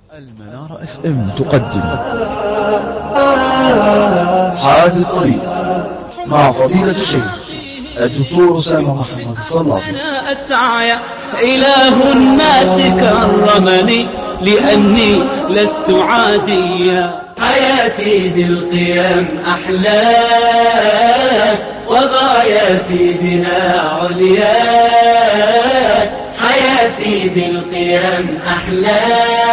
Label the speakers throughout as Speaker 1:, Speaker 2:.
Speaker 1: المنارة اف ام تقدم حاد الطريق مع فضيلة الشيخ الدكتور أسامة محمد الصلاحي.
Speaker 2: أنا أسعى إله الناس كرمني لأني لست عاديا. حياتي بالقيام أحلى وغاياتي بها عليا. حياتي بالقيام أحلى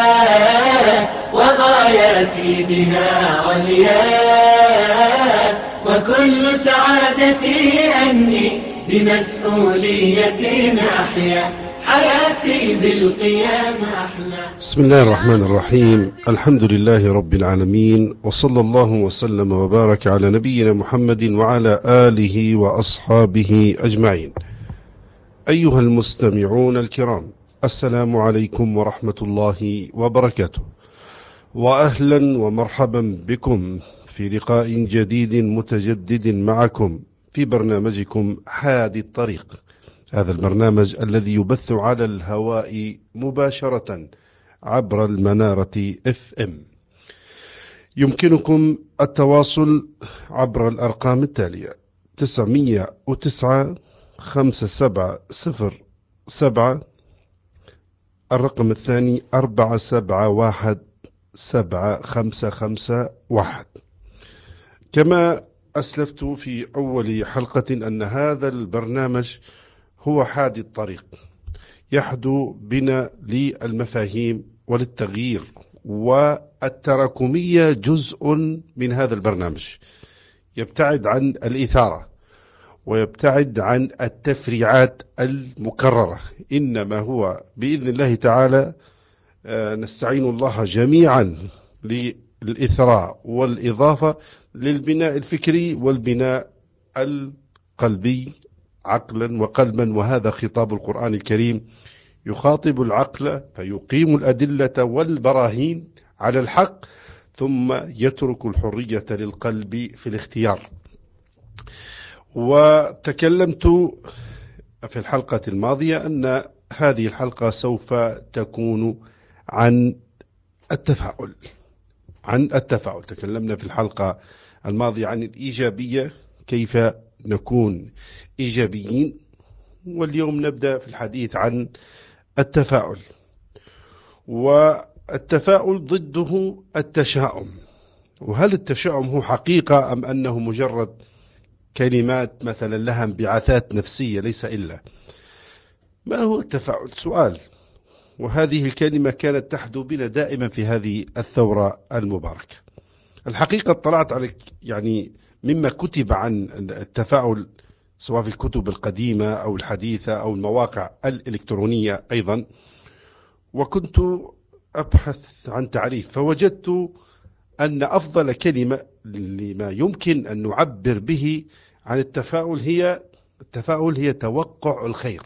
Speaker 2: وغاياتي بها عليا. وكل سعادتي أني بمسؤولية أحيا. حياتي بالقيام أحلى.
Speaker 3: بسم الله الرحمن الرحيم. الحمد لله رب العالمين، وصلى الله وسلم وبارك على نبينا محمد وعلى آله وأصحابه أجمعين. أيها المستمعون الكرام، السلام عليكم ورحمة الله وبركاته، وأهلا ومرحبا بكم في لقاء جديد متجدد معكم في برنامجكم حاد الطريق. هذا البرنامج الذي يبث على الهواء مباشرة عبر المنارة FM. يمكنكم التواصل عبر الأرقام التالية: 909 5707، الرقم الثاني 471 7551. كما أسلفت في أول حلقة أن هذا البرنامج هو حاد الطريق، يحدو بنا للمفاهيم وللتغيير، والتراكمية جزء من هذا البرنامج. يبتعد عن الإثارة ويبتعد عن التفريعات المكررة، إنما هو بإذن الله تعالى نستعين الله جميعا للإثراء والإضافة للبناء الفكري والبناء القلبي عقلا وقلبا. وهذا خطاب القرآن الكريم، يخاطب العقل فيقيم الأدلة والبراهين على الحق، ثم يترك الحرية للقلب في الاختيار. وتكلمت في الحلقة الماضية أن هذه الحلقة سوف تكون عن التفاؤل. تكلمنا في الحلقة الماضية عن الإيجابية، كيف نكون إيجابيين، واليوم نبدأ في الحديث عن التفاؤل. والتفاؤل ضده التشاؤم. وهل التشاؤم هو حقيقة أم أنه مجرد كلمات مثلا لها انبعاثات نفسية؟ ليس إلا. ما هو التفاؤل؟ سؤال. وهذه الكلمة كانت تحدو بنا دائما في هذه الثورة المباركة. الحقيقة اطلعت على مما كتب عن التفاؤل، سواء في الكتب القديمة أو الحديثة أو المواقع الإلكترونية أيضا، وكنت أبحث عن تعريف، فوجدت أن أفضل كلمة لما يمكن أن نعبر به عن التفاؤل هي توقع الخير.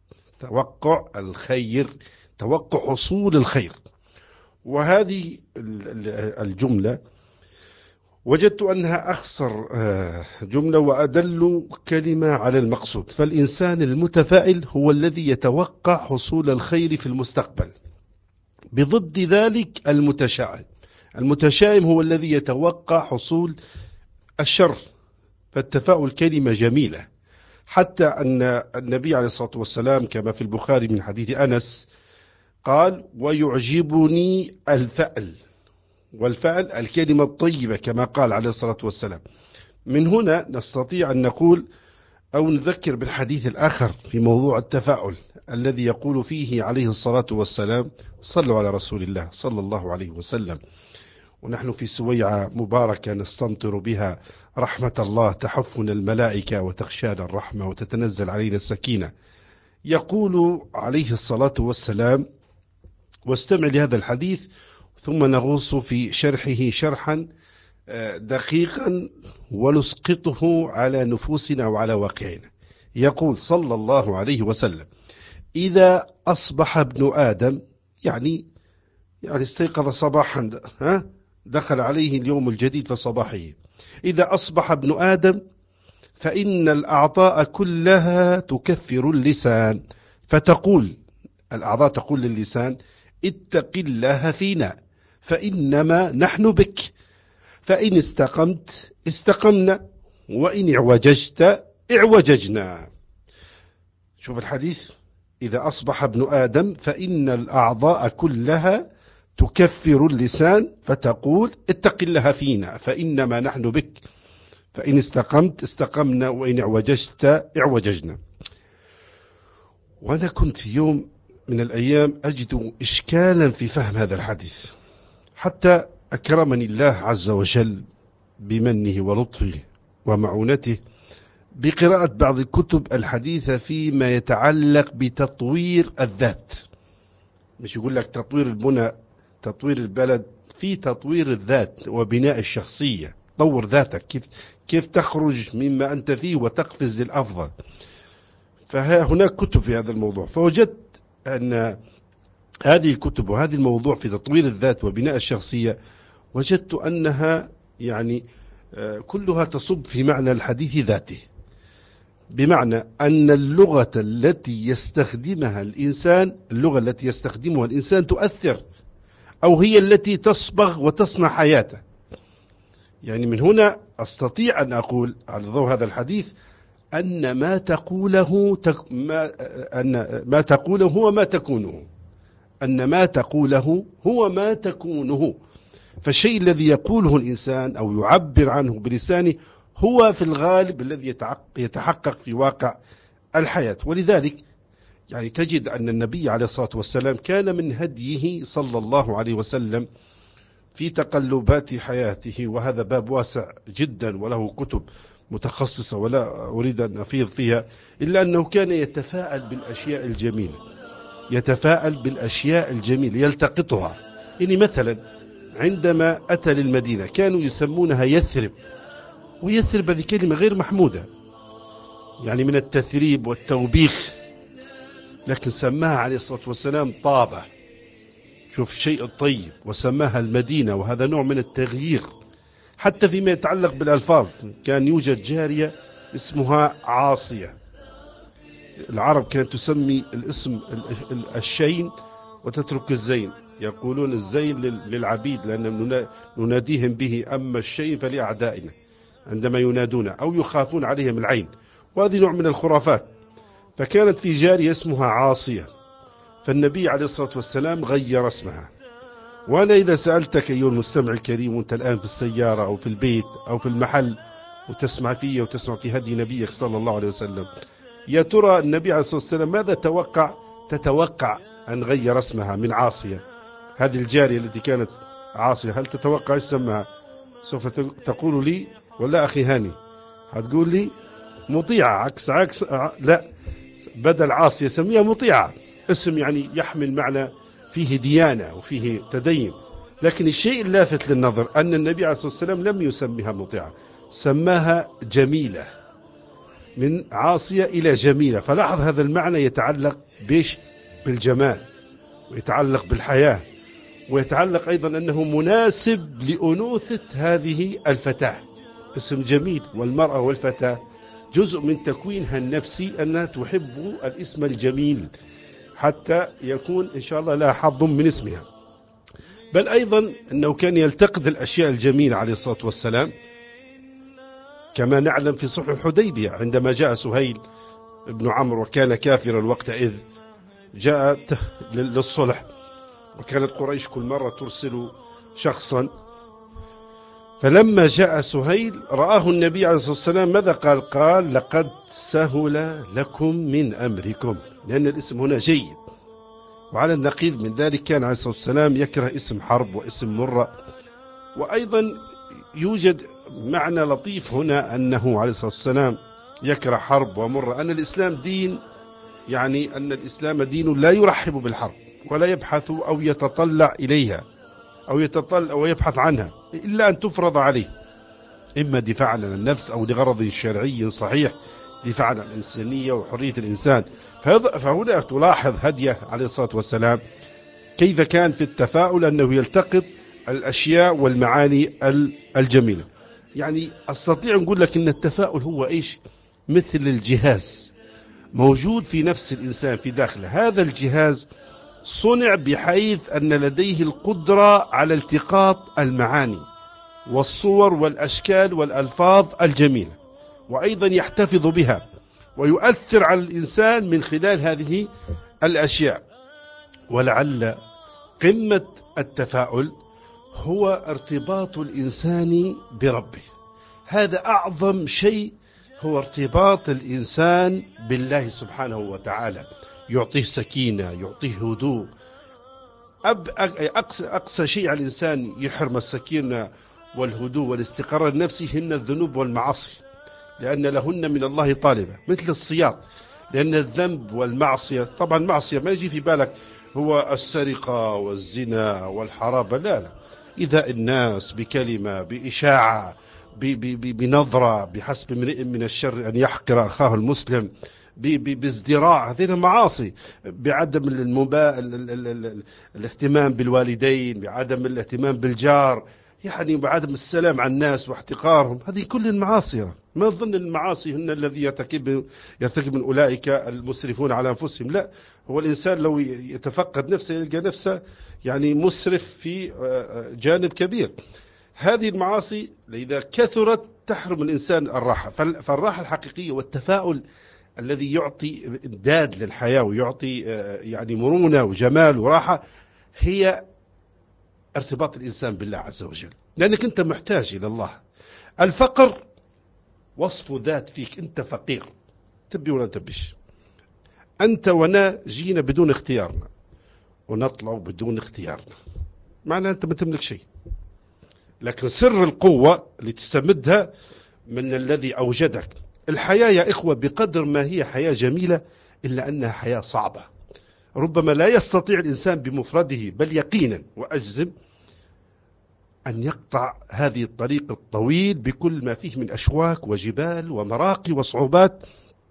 Speaker 3: توقع حصول الخير. وهذه الجملة وجدت أنها أخصر جملة وأدل كلمة على المقصود. فالإنسان المتفائل هو الذي يتوقع حصول الخير في المستقبل، بضد ذلك المتشائم هو الذي يتوقع حصول الشر. فالتفاؤل كلمة جميلة، حتى أن النبي عليه الصلاة والسلام كما في البخاري من حديث أنس قال: ويعجبني الفأل. والفأل الكلمة الطيبة كما قال عليه الصلاة والسلام. من هنا نستطيع أن نقول أو نذكر بالحديث الآخر في موضوع التفاؤل، الذي يقول فيه عليه الصلاة والسلام: صلوا على رسول الله صلى الله عليه وسلم. ونحن في سويعة مباركة نستمطر بها رحمة الله، تحفنا الملائكة وتغشانا الرحمة وتتنزل علينا السكينة. يقول عليه الصلاة والسلام، واستمع لهذا الحديث ثم نغوص في شرحه شرحا دقيقا ونسقطه على نفوسنا وعلى واقعنا. يقول صلى الله عليه وسلم: إذا أصبح ابن آدم، يعني استيقظ صباحا، دخل عليه اليوم الجديد في صباحه. إذا أصبح ابن آدم فإن الأعضاء كلها تكفر اللسان، فتقول الأعضاء تقول للسان: اتق الله فينا. فإنما نحن بك، فإن استقمت استقمنا، وإن اعوججت اعوججنا. شوف الحديث: إذا أصبح ابن آدم فإن الأعضاء كلها تكفر اللسان فتقول اتق الله فينا فإنما نحن بك، فإن استقمت استقمنا، وإن اعوججت اعوججنا. وأنا كنت في يوم من الأيام أجد إشكالا في فهم هذا الحديث، حتى أكرمني الله عز وجل بمنه ولطفه ومعونته بقراءة بعض الكتب الحديثة فيما يتعلق بتطوير الذات. مش يقول لك تطوير البنى، تطوير البلد، في تطوير الذات وبناء الشخصية. طور ذاتك، كيف تخرج مما أنت فيه وتقفز للأفضل. فهناك كتب في هذا الموضوع، فوجدت أن هذه الكتب وهذه الموضوع في تطوير الذات وبناء الشخصية وجدت أنها يعني كلها تصب في معنى الحديث ذاته، بمعنى أن اللغة التي يستخدمها الإنسان تؤثر، أو هي التي تصبغ وتصنع حياته. يعني من هنا أستطيع أن أقول على ضوء هذا الحديث أن ما تقوله هو ما تكونه، أن ما تقوله هو ما تكونه. فالشيء الذي يقوله الإنسان أو يعبر عنه بلسانه هو في الغالب الذي يتحقق في واقع الحياة. ولذلك يعني تجد أن النبي عليه الصلاة والسلام كان من هديه صلى الله عليه وسلم في تقلبات حياته، وهذا باب واسع جدا وله كتب متخصصة ولا أريد أن أفيض فيها، إلا أنه كان يتفاءل بالأشياء الجميلة يلتقطها. يعني مثلا عندما أتى للمدينة كانوا يسمونها يثرب، ويثرب هذه كلمة غير محمودة، يعني من التثريب والتوبيخ، لكن سماها عليه الصلاة والسلام طابة، شوف شيء طيب، وسماها المدينة، وهذا نوع من التغيير. حتى فيما يتعلق بالألفاظ كان يوجد جارية اسمها عاصية، العرب كانت تسمي الاسم الشين وتترك الزين، يقولون الزين للعبيد لأننا نناديهم به، أما الشين فلأعدائنا عندما ينادون أو يخافون عليهم العين، وهذه نوع من الخرافات. فكانت في جارية اسمها عاصية، فالنبي عليه الصلاة والسلام غير اسمها. وأنا إذا سألتك أيها المستمع الكريم وأنت الآن في السيارة أو في البيت أو في المحل وتسمع فيه وتسمع في هدي نبيك صلى الله عليه وسلم، يا ترى النبي عليه الصلاة والسلام ماذا تتوقع أن غير اسمها من عاصية؟ هذه الجارية التي كانت عاصية، هل تتوقع ايش سمها؟ سوف تقول لي ولا أخي هاني هتقول لي مطيعة، عكس لا، بدل عاصية سميها مطيعة، اسم يعني يحمل معنى فيه ديانة وفيه تدين. لكن الشيء اللافت للنظر أن النبي عليه الصلاة والسلام لم يسميها مطيعة، سماها جميلة، من عاصية إلى جميلة. فلاحظ هذا المعنى يتعلق بالجمال، ويتعلق بالحياة، ويتعلق أيضا أنه مناسب لأنوثة هذه الفتاة، اسم جميل. والمرأة والفتاة جزء من تكوينها النفسي أنها تحب الاسم الجميل حتى يكون إن شاء الله لها حظ من اسمها. بل أيضا أنه كان يلتقط الأشياء الجميلة عليه الصلاة والسلام، كما نعلم في صلح الحديبية عندما جاء سهيل بن عمرو وكان كافرا وقتئذ، جاء للصلح، وكانت قريش كل مرة ترسل شخصا. فلما جاء سهيل رآه النبي عليه الصلاة والسلام ماذا قال لقد سهل لكم من أمركم، لأن الاسم هنا جيد. وعلى النقيض من ذلك كان عليه الصلاة والسلام يكره اسم حرب واسم مرة. وأيضا يوجد معنى لطيف هنا أنه عليه الصلاة والسلام يكره حرب ومرة، أن الإسلام دين، يعني أن الإسلام دين لا يرحب بالحرب ولا يبحث أو يتطلع إليها أو يبحث عنها إلا أن تفرض عليه، إما دفاعا عن النفس أو لغرض شرعي صحيح، دفاعا عن الإنسانية وحرية الإنسان. فهنا تلاحظ هديه عليه الصلاة والسلام كيف كان في التفاؤل، أنه يلتقط الأشياء والمعاني الجميلة. يعني أستطيع نقول لك أن التفاؤل هو إيش؟ مثل الجهاز موجود في نفس الإنسان في داخله. هذا الجهاز صنع بحيث أن لديه القدرة على التقاط المعاني والصور والأشكال والألفاظ الجميلة، وأيضا يحتفظ بها ويؤثر على الإنسان من خلال هذه الأشياء. ولعل قمة التفاؤل هو ارتباط الإنسان بربه. هذا أعظم شيء، هو ارتباط الإنسان بالله سبحانه وتعالى، يعطيه سكينة، يعطيه هدوء. أقصى شيء على الإنسان يحرم السكينة والهدوء والاستقرار النفسي هن الذنوب والمعاصي، لأن لهن من الله طالبة، مثل الصياط. لأن الذنب والمعصية، طبعا معصية ما يجي في بالك هو السرقة والزنا والحرابة، لا، إذا الناس بكلمة، بإشاعة، بنظرة، بحسب امرئ من الشر أن يحقر أخاه المسلم، بازدراء، هذه معاصي. بعدم الاهتمام بالوالدين، بعدم الاهتمام بالجار، يعني بعدم السلام على الناس واحتقارهم، هذه كل المعاصي. ما تظن المعاصي هن الذي يرتكب من أولئك المسرفون على أنفسهم، لا، هو الإنسان لو يتفقد نفسه يلقى نفسه يعني مسرف في جانب كبير. هذه المعاصي إذا كثرت تحرم الإنسان الراحة. فالراحة الحقيقية والتفاؤل الذي يعطي إمداد للحياة ويعطي يعني مرونة وجمال وراحة، هي ارتباط الإنسان بالله عز وجل، لأنك أنت محتاج إلى الله. الفقر وصف ذات فيك، أنت فقير، تبي ولا تبيش. أنت وأنا جينا بدون اختيارنا ونطلع بدون اختيارنا، معنى أنت ما تملك شيء. لكن سر القوة اللي تستمدها من الذي أوجدك. الحياة يا إخوة بقدر ما هي حياة جميلة، إلا أنها حياة صعبة. ربما لا يستطيع الإنسان بمفرده، بل يقينا وأجزم، أن يقطع هذه الطريق الطويل بكل ما فيه من أشواك وجبال ومراقي وصعوبات،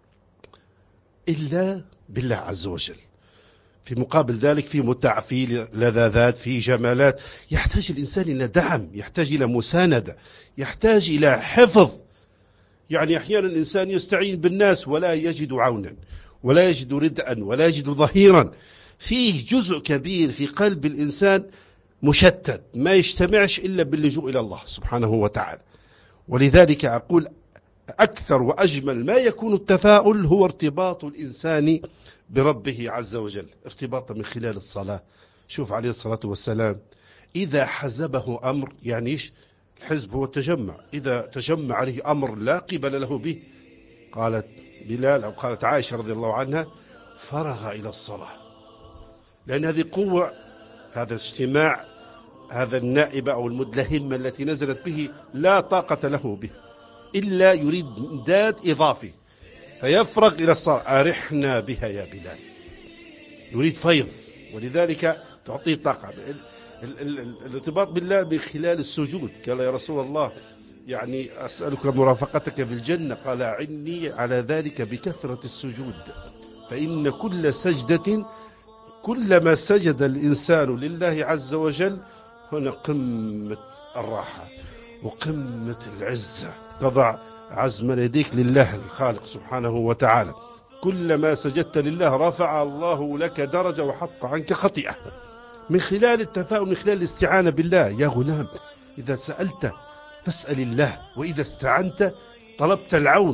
Speaker 3: إلا بالله عز وجل. في مقابل ذلك في متع، في لذاذات، في جمالات. يحتاج الإنسان إلى دعم، يحتاج إلى مساندة، يحتاج إلى حفظ. يعني أحيانا الإنسان يستعين بالناس ولا يجد عونا، ولا يجد ردءا، ولا يجد ظهيرا. فيه جزء كبير في قلب الإنسان مشتت، ما يجتمعش إلا باللجوء إلى الله سبحانه وتعالى. ولذلك أقول أكثر وأجمل ما يكون التفاؤل هو ارتباط الإنسان بربه عز وجل، ارتباطه من خلال الصلاة. شوف عليه الصلاة والسلام إذا حزبه أمر، يعني إيش الحزب؟ هو التجمع. إذا تجمع عليه أمر لا قبل له به، قالت بلال أو قالت عائشة رضي الله عنها، فرغ إلى الصلاة. لأن هذه قوة، هذا اجتماع، هذا النائبة أو المدلهمة التي نزلت به لا طاقة له به، إلا يريد امداد إضافي، فيفرغ إلى الصلاة. أرحنا بها يا بلال، يريد فيض، ولذلك تعطيه طاقة. الارتباط بالله من خلال السجود. قال يا رسول الله يعني أسألك مرافقتك في الجنة، قال أعني على ذلك بكثرة السجود، فإن كل سجدة، كلما سجد الإنسان لله عز وجل، هنا قمة الراحة وقمة العزة. تضع عزم يديك لله الخالق سبحانه وتعالى، كلما سجدت لله رفع الله لك درجة وحط عنك خطيئة. من خلال التفاؤل، من خلال الاستعانة بالله. يا غلام، إذا سألت فاسأل الله، وإذا استعنت طلبت العون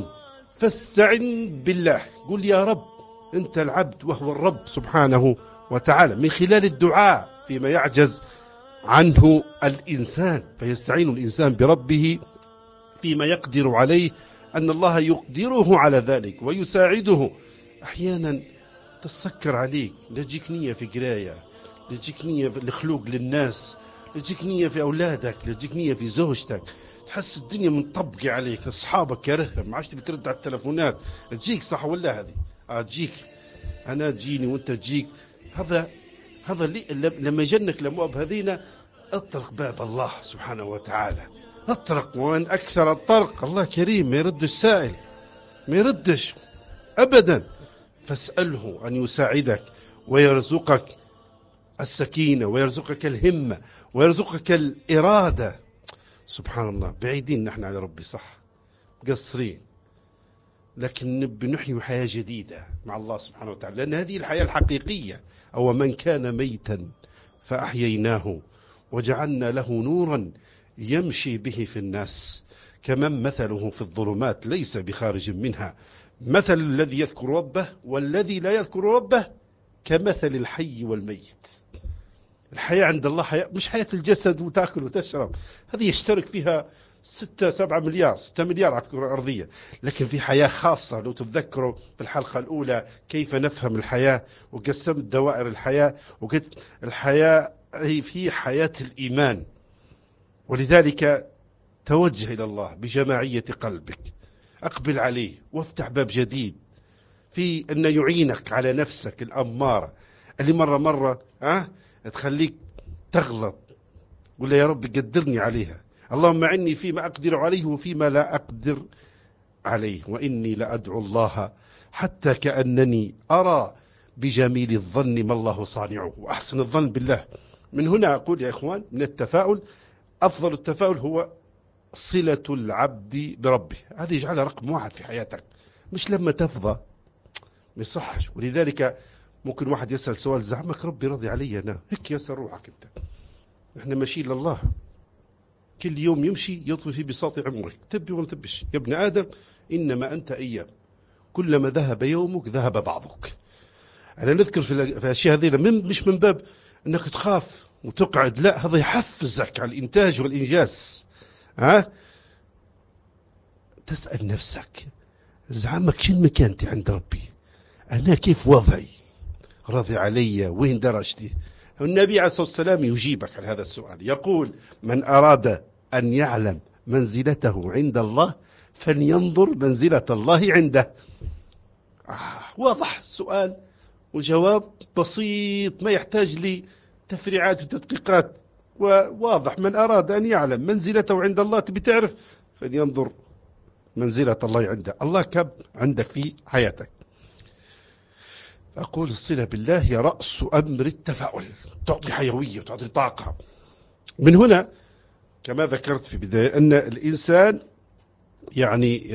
Speaker 3: فاستعن بالله. قل يا رب، أنت العبد وهو الرب سبحانه وتعالى. من خلال الدعاء فيما يعجز عنه الإنسان، فيستعين الإنسان بربه فيما يقدر عليه، أن الله يقدره على ذلك ويساعده. أحيانا تسكر عليك، لا تجيك نية في قراية، لا تجيك نية في الخلوق للناس، لا تجيك نية في أولادك، لا تجيك نية في زوجتك، تحس الدنيا منطبقة عليك، أصحابك كرههم، ما عادش بترد على التلفونات. تجيك صح ولا هذه تجيك، أنا تجيني وأنت تجيك. هذا لما يجنك الأبواب هذينا، اطرق باب الله سبحانه وتعالى، اطرق. ومن أكثر الطرق، الله كريم ما يردش سائل، ما يردش أبدا. فاسأله أن يساعدك ويرزقك السكينة، ويرزقك الهمة، ويرزقك الإرادة. سبحان الله، بعيدين نحن على ربي، صح، قصرين. لكن بنحيي حياة جديدة مع الله سبحانه وتعالى، لأن هذه الحياة الحقيقية. أو من كان ميتا فأحييناه وجعلنا له نورا يمشي به في الناس كمن مثله في الظلمات ليس بخارج منها، مثل الذي يذكر ربه والذي لا يذكر ربه كمثل الحي والميت. الحياة عند الله حياة مش حياة الجسد وتأكل وتشرب، هذه يشترك فيها 6-7 مليار 6 مليار على الكرة الأرضية. لكن في حياة خاصة، لو تتذكروا في الحلقة الأولى كيف نفهم الحياة وقسمت دوائر الحياة، وقلت الحياة هي في حياة الإيمان. ولذلك توجه إلى الله بجماعية قلبك، أقبل عليه وافتح باب جديد في أن يعينك على نفسك الأمارة اللي مرة تخليك تغلط، ولا يا رب قدرني عليها، اللهم عني فيما أقدر عليه وفيما لا أقدر عليه، وإني لأدعو الله حتى كأنني أرى بجميل الظن ما الله صانعه، وأحسن الظن بالله. من هنا أقول يا إخوان، من التفاؤل أفضل التفاؤل هو صلة العبد بربه، هذه يجعلها رقم 1 في حياتك، مش لما تفضى ما يصحش. ولذلك ممكن واحد يسأل سؤال، زعمك ربي راضي علي أنا؟ هيك يسأل روحك أنت. إحنا ماشيين لله، كل يوم يمشي يطوي في بساط عمرك، تبي ولا تبش يا ابن آدم، إنما أنت أيام، كلما ذهب يومك ذهب بعضك. أنا نذكر في الأشياء هذه مش من باب أنك تخاف وتقعد، لا، هذا يحفزك على الإنتاج والإنجاز. تسأل نفسك، زعمك شن مكانتي عند ربي؟ أنا كيف وضعي؟ راضي علي؟ وين درجتي؟ النبي عليه الصلاة والسلام يجيبك على هذا السؤال، يقول: من أراد أن يعلم منزلته عند الله فلينظر منزلة الله عنده. واضح، سؤال وجواب بسيط ما يحتاج لي تفريعات وتدقيقات، وواضح. من أراد أن يعلم منزلته عند الله، تبي تعرف، فلينظر منزلة الله عنده. الله كم عندك في حياتك؟ أقول الصلة بالله هي رأس أمر التفاؤل، تعطي حيوية وتعطي طاقة. من هنا كما ذكرت في بداية أن الإنسان يعني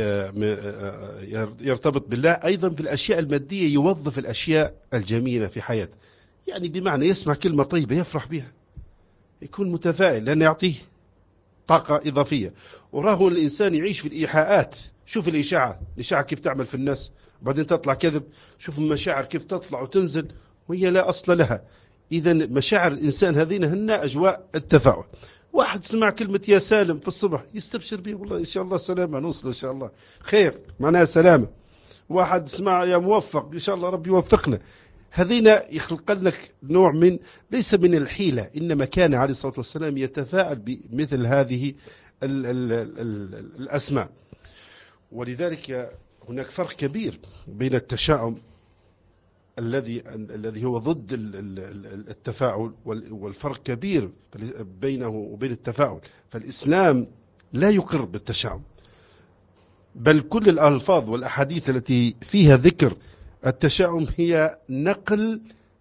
Speaker 3: يرتبط بالله أيضا في الأشياء المادية، يوظف الأشياء الجميلة في حياته، يعني بمعنى يسمع كلمة طيبة يفرح بها، يكون متفائل لأنه يعطيه طاقة إضافية. وراه الإنسان يعيش في الإيحاءات، شوف الإشاعة كيف تعمل في الناس، وبعدين تطلع كذب، شوف المشاعر كيف تطلع وتنزل وهي لا أصل لها. إذا مشاعر الإنسان هذين هن أجواء التفاؤل. واحد سمع كلمة يا سالم في الصبح يستبشر به، والله إن شاء الله سلامة، نوصل إن شاء الله خير، معناها سلامة. واحد سمع يا موفق، إن شاء الله ربي يوفقنا. هذين يخلق لك نوع من، ليس من الحيلة، إنما كان عليه الصلاة والسلام يتفاءل بمثل هذه الأسماء. ولذلك هناك فرق كبير بين التشاؤم الذي هو ضد التفاؤل، والفرق كبير بينه وبين التفاؤل. فالإسلام لا يقر بالتشاؤم، بل كل الألفاظ والأحاديث التي فيها ذكر التشاؤم هي نقل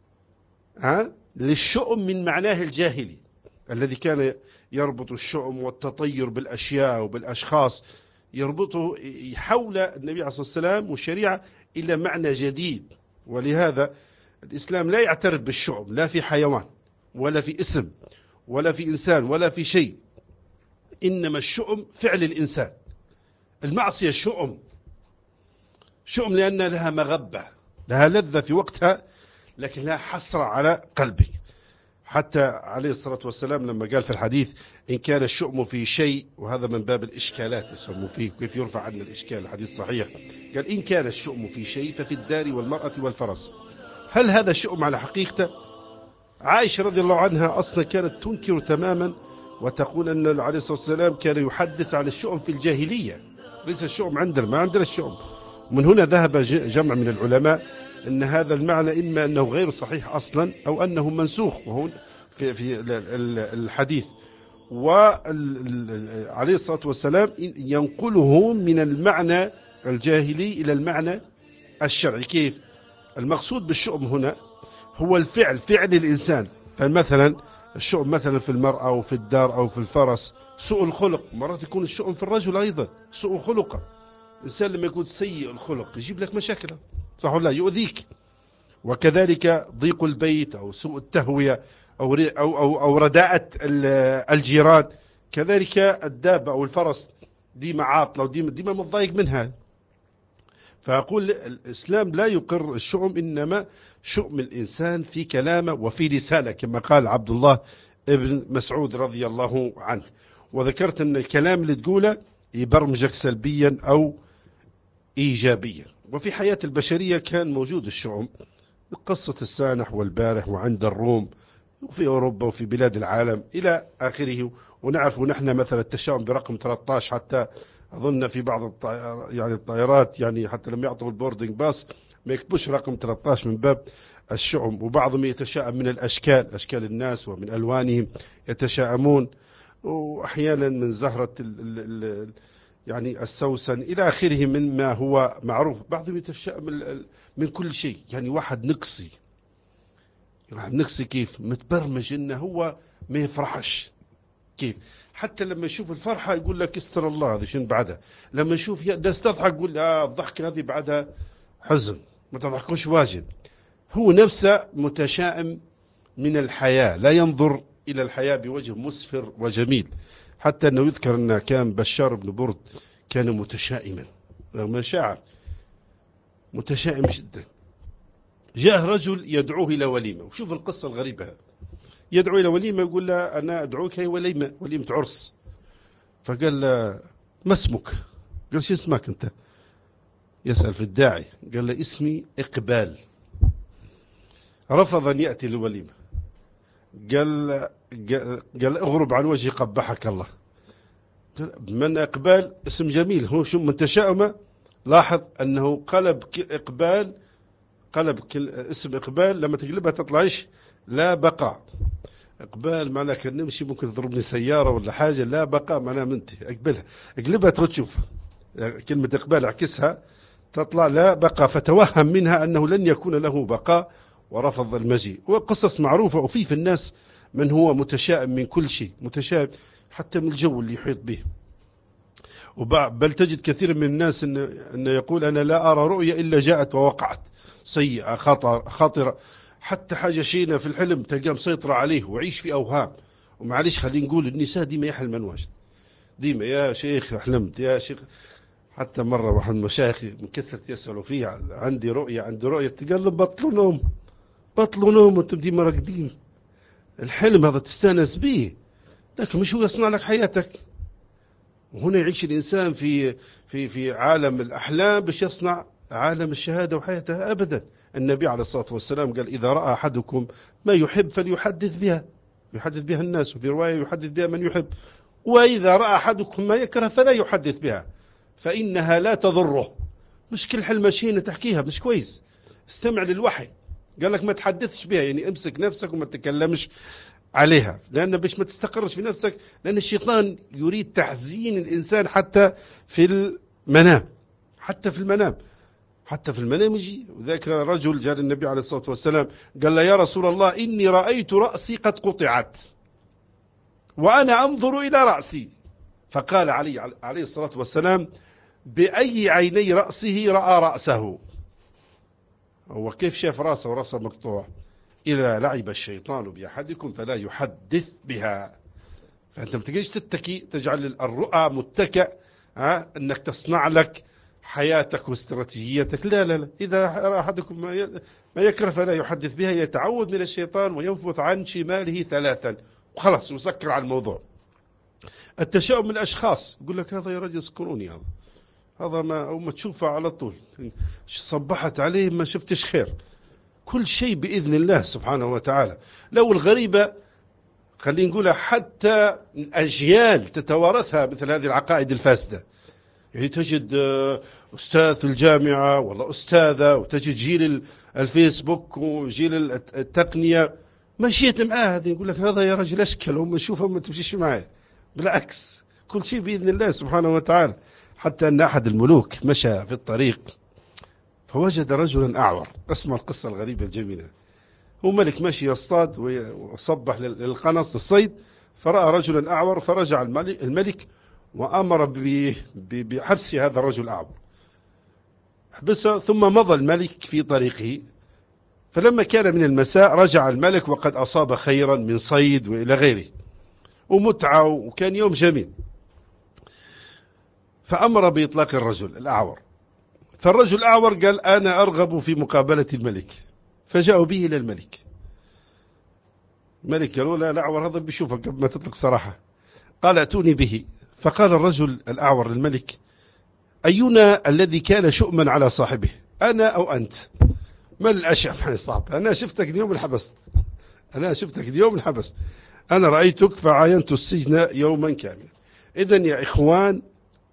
Speaker 3: للشؤم من معناه الجاهلي الذي كان يربط الشؤم والتطير بالأشياء وبالأشخاص، يربطه حول النبي عليه الصلاة والسلام والشريعة إلى معنى جديد. ولهذا الإسلام لا يعترف بالشؤم، لا في حيوان ولا في اسم ولا في إنسان ولا في شيء، إنما الشؤم فعل الإنسان. المعصية شؤم لأن لها مغبة، لها لذة في وقتها، لكن لها حسرة على قلبك. حتى عليه الصلاة والسلام لما قال في الحديث: إن كان الشؤم في شيء، وهذا من باب الإشكالات يسموا فيه كيف يرفع عنا الإشكال، الحديث صحيح، قال: إن كان الشؤم في شيء ففي الدار والمرأة والفرس. هل هذا الشؤم على حقيقته؟ عائشة رضي الله عنها أصلا كانت تنكر تماما وتقول أن عليه الصلاة والسلام كان يحدث عن الشؤم في الجاهلية، ليس الشؤم عندنا، ما عندنا الشؤم. من هنا ذهب جمع من العلماء أن هذا المعنى إما أنه غير صحيح أصلا أو أنه منسوخ، وهو في الحديث. وعليه الصلاة والسلام ينقله من المعنى الجاهلي إلى المعنى الشرعي. كيف؟ المقصود بالشؤم هنا هو الفعل، فعل الإنسان. فمثلا الشؤم مثلا في المرأة أو في الدار أو في الفرس، سوء الخلق، مرات يكون الشؤم في الرجل أيضا، سوء خلقه، الإنسان لما يكون سيء الخلق يجيب لك مشاكل، صح ولا لا؟ يؤذيك. وكذلك ضيق البيت أو سوء التهوية أو رداءة الجيران. كذلك الدابة أو الفرس ديما عاطلة وديما متضايق منها. فأقول الإسلام لا يقر الشؤم، إنما شؤم الإنسان في كلامه وفي لسانه، كما قال عبد الله ابن مسعود رضي الله عنه. وذكرت أن الكلام اللي تقوله يبرمجك سلبيا أو إيجابيا. وفي حياة البشرية كان موجود الشؤم، قصة السانح والبارح وعند الروم وفي أوروبا وفي بلاد العالم إلى آخره. ونعرف نحن مثلا التشاؤم برقم 13، حتى أظن في بعض الطائرات يعني حتى لما يعطوا البوردنج باس ما يكتبوش رقم 13 من باب الشؤم. وبعضهم يتشائم من أشكال الناس ومن ألوانهم يتشائمون، وأحيانا من زهرة يعني السوسن إلى آخره مما هو معروف. بعضهم يتشائم من كل شيء، يعني واحد نقصي كيف متبرمج إنه هو ما يفرحش كيف. حتى لما يشوف الفرحة يقول لك استر الله هذا شنو بعدها. لما يشوف يستضحك يقول الضحك هذه بعدها حزن، ما تضحكوش واجد. هو نفسه متشائم من الحياة، لا ينظر إلى الحياة بوجه مسفر وجميل. حتى أنه يذكر أنه كان بشار بن برد كان متشائما، رغم شاعر متشائم جدا. جاء رجل يدعوه إلى وليمة، وشوف القصة الغريبة، يدعو إلى وليمة يقول له أنا أدعوك هي وليمة عرس. فقال له ما اسمك؟ قال شو اسمك أنت؟ يسأل في الداعي. قال له اسمي إقبال. رفض أن يأتي للوليمة. قال اغرب عن وجهي قبحك الله. قال من إقبال اسم جميل، هو شو من تشاؤمه. لاحظ أنه قلب اسم إقبال لما تقلبها تطلع إيش؟ لا بقاء. إقبال معناه كان نمشي ممكن تضربني سيارة ولا حاجة، لا بقاء معناه منتهي. أقبلها اقلبها تشوف كلمة إقبال اعكسها تطلع لا بقاء، فتوهم منها أنه لن يكون له بقاء ورفض المجيء. وقصص معروفة. وفي الناس من هو متشائم من كل شيء، متشائم حتى من الجو اللي يحيط به. بل تجد كثير من الناس أن يقول أنا لا أرى رؤية إلا جاءت ووقعت، سيئة خطرة، حتى حاجة شينة في الحلم تلقى مسيطرة عليه وعيش في أوهام. ومعليش خلينا نقول النساء ديما يحلمن واجد، ديما يا شيخ حلمت يا شيخ. حتى مرة واحد مشايخ من كثرة يسألوا فيه عندي رؤية تقال لهم بطلوا نوم وانتم ديما راقدين. الحلم هذا تستانس به، لكن مش هو يصنع لك حياتك. وهنا يعيش الإنسان في عالم الأحلام باش يصنع عالم الشهادة وحياته أبدا. النبي عليه الصلاة والسلام قال إذا رأى أحدكم ما يحب فليحدث بها، يحدث بها الناس، وفي رواية يحدث بها من يحب. وإذا رأى أحدكم ما يكره فلا يحدث بها فإنها لا تضره. مش كل حلمة شينة تحكيها مش كويس، استمع للوحي. قال لك ما تحدثش بها، يعني امسك نفسك وما تتكلمش عليها، لأن باش ما تستقرش في نفسك. لأن الشيطان يريد تحزين الإنسان حتى في المنام، حتى في المنام يجي. وذاك رجل جاء النبي عليه الصلاة والسلام قال له يا رسول الله إني رأيت رأسي قد قطعت وأنا أنظر إلى رأسي. فقال عليه الصلاة والسلام بأي عيني رأسه رأى رأسه؟ هو كيف شاف رأسه ورأسه مقطوع؟ إذا لعب الشيطان بأحدكم فلا يحدث بها. فأنت ما تجيش تتكي تجعل الرؤى متكئ أنك تصنع لك حياتك واستراتيجيتك. لا إذا رأى أحدكم ما يكره فلا يحدث بها، يتعوذ من الشيطان وينفث عن شماله 3 وخلاص وسكر على الموضوع. التشاؤم من الأشخاص يقول لك هذا يا رجل اسكروني، هذا ما تشوفه على طول صبحت عليه ما شفتش خير. كل شيء بإذن الله سبحانه وتعالى. لو الغريبة خلينا نقولها حتى أجيال تتوارثها مثل هذه العقائد الفاسدة. يعني تجد أستاذ في الجامعة والله أستاذة، وتجد جيل الفيسبوك وجيل التقنية مشيت معاه هذه يقول لك هذا يا رجل أشكل، هم شوفهم ما تمشيش معاه. بالعكس كل شيء بإذن الله سبحانه وتعالى. حتى أن أحد الملوك مشى في الطريق فوجد رجلا أعور. اسمع القصة الغريبة الجميلة. هو ملك ماشي يصطاد وصبح للقنص للصيد، فرأى رجلا أعور، فرجع الملك وأمر بحبس هذا الرجل الأعور. حبسه، ثم مضى الملك في طريقه. فلما كان من المساء رجع الملك وقد أصاب خيرا من صيد وإلى غيره ومتعة، وكان يوم جميل. فأمر بإطلاق الرجل الأعور. فالرجل الأعور قال أنا أرغب في مقابلة الملك، فجاءوا به إلى الملك. الملك قالوا لا، الأعور هذا بيشوفك قبل ما تطلق صراحة. قال اتوني به. فقال الرجل الأعور للملك أينا الذي كان شؤما على صاحبه، أنا أو أنت؟ من الأشأم عن صاحبه؟ أنا شفتك اليوم الحبست، أنا شفتك اليوم الحبست، أنا رأيتك فعاينت السجن يوما كاملا. إذن يا إخوان،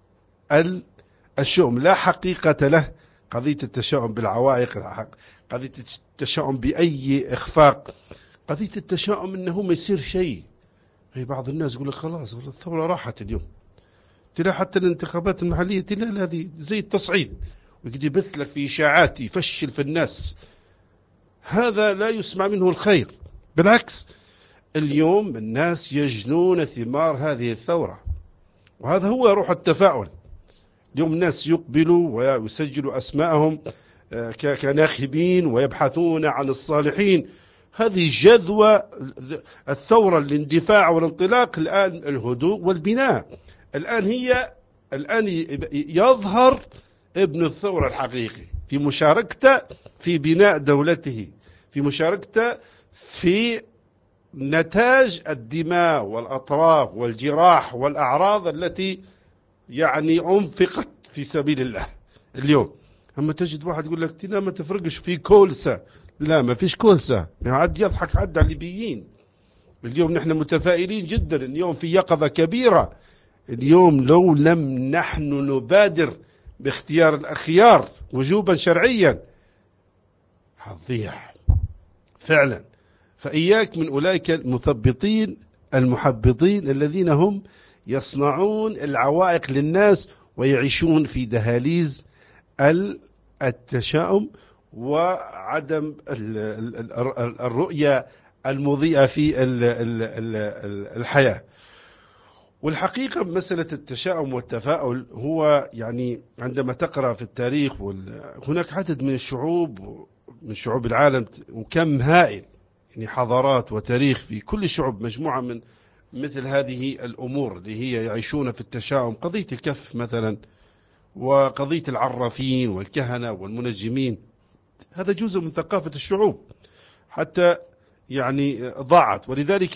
Speaker 3: الشؤم لا حقيقة له. قضية التشاؤم بالعوائق، قضية التشاؤم بأي إخفاق، قضية التشاؤم أنه ما يصير شيء. هي بعض الناس يقول لك خلاص الثورة راحت اليوم، تلا حتى الانتخابات المحلية تلا هذه زي التصعيد، ويقدر يبث لك في إشاعات يفشل في الناس. هذا لا يسمع منه الخير، بالعكس اليوم الناس يجنون ثمار هذه الثورة، وهذا هو روح التفاؤل. اليوم الناس يقبلوا ويسجلوا أسماءهم كناخبين ويبحثون عن الصالحين. هذه جذوة الثورة، الاندفاع والانطلاق. الآن الهدوء والبناء. الآن يظهر ابن الثورة الحقيقي في مشاركته في بناء دولته، في مشاركته في نتاج الدماء والأطراف والجراح والأعراض التي يعني أنفقت في سبيل الله. اليوم أما تجد واحد يقول لك تنا ما تفرقش في كولسة، لا ما فيش كولسة، عد يضحك عد على الليبيين. اليوم نحن متفائلين جدا، اليوم في يقظة كبيرة. اليوم لو لم نحن نبادر باختيار الأخيار وجوبا شرعيا هتضيع فعلا. فإياك من أولئك المثبطين المحبطين الذين هم يصنعون العوائق للناس ويعيشون في دهاليز التشاؤم وعدم الرؤية المضيئة في الحياة. والحقيقة مسألة التشاؤم والتفاؤل هو يعني عندما تقرأ في التاريخ هناك عدد من الشعوب من شعوب العالم وكم هائل، يعني حضارات وتاريخ في كل الشعوب، مجموعة من مثل هذه الأمور اللي هي يعيشون في التشاؤم. قضية الكف مثلا، وقضية العرافين والكهنة والمنجمين، هذا جزء من ثقافة الشعوب حتى يعني ضاعت. ولذلك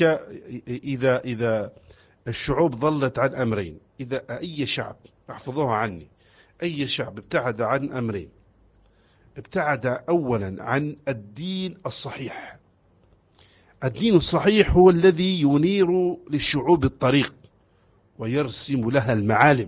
Speaker 3: إذا الشعوب ظلت عن أمرين، إذا أي شعب، احفظوها عني، أي شعب ابتعد عن أمرين: ابتعد أولا عن الدين الصحيح. الدين الصحيح هو الذي ينير للشعوب الطريق ويرسم لها المعالم.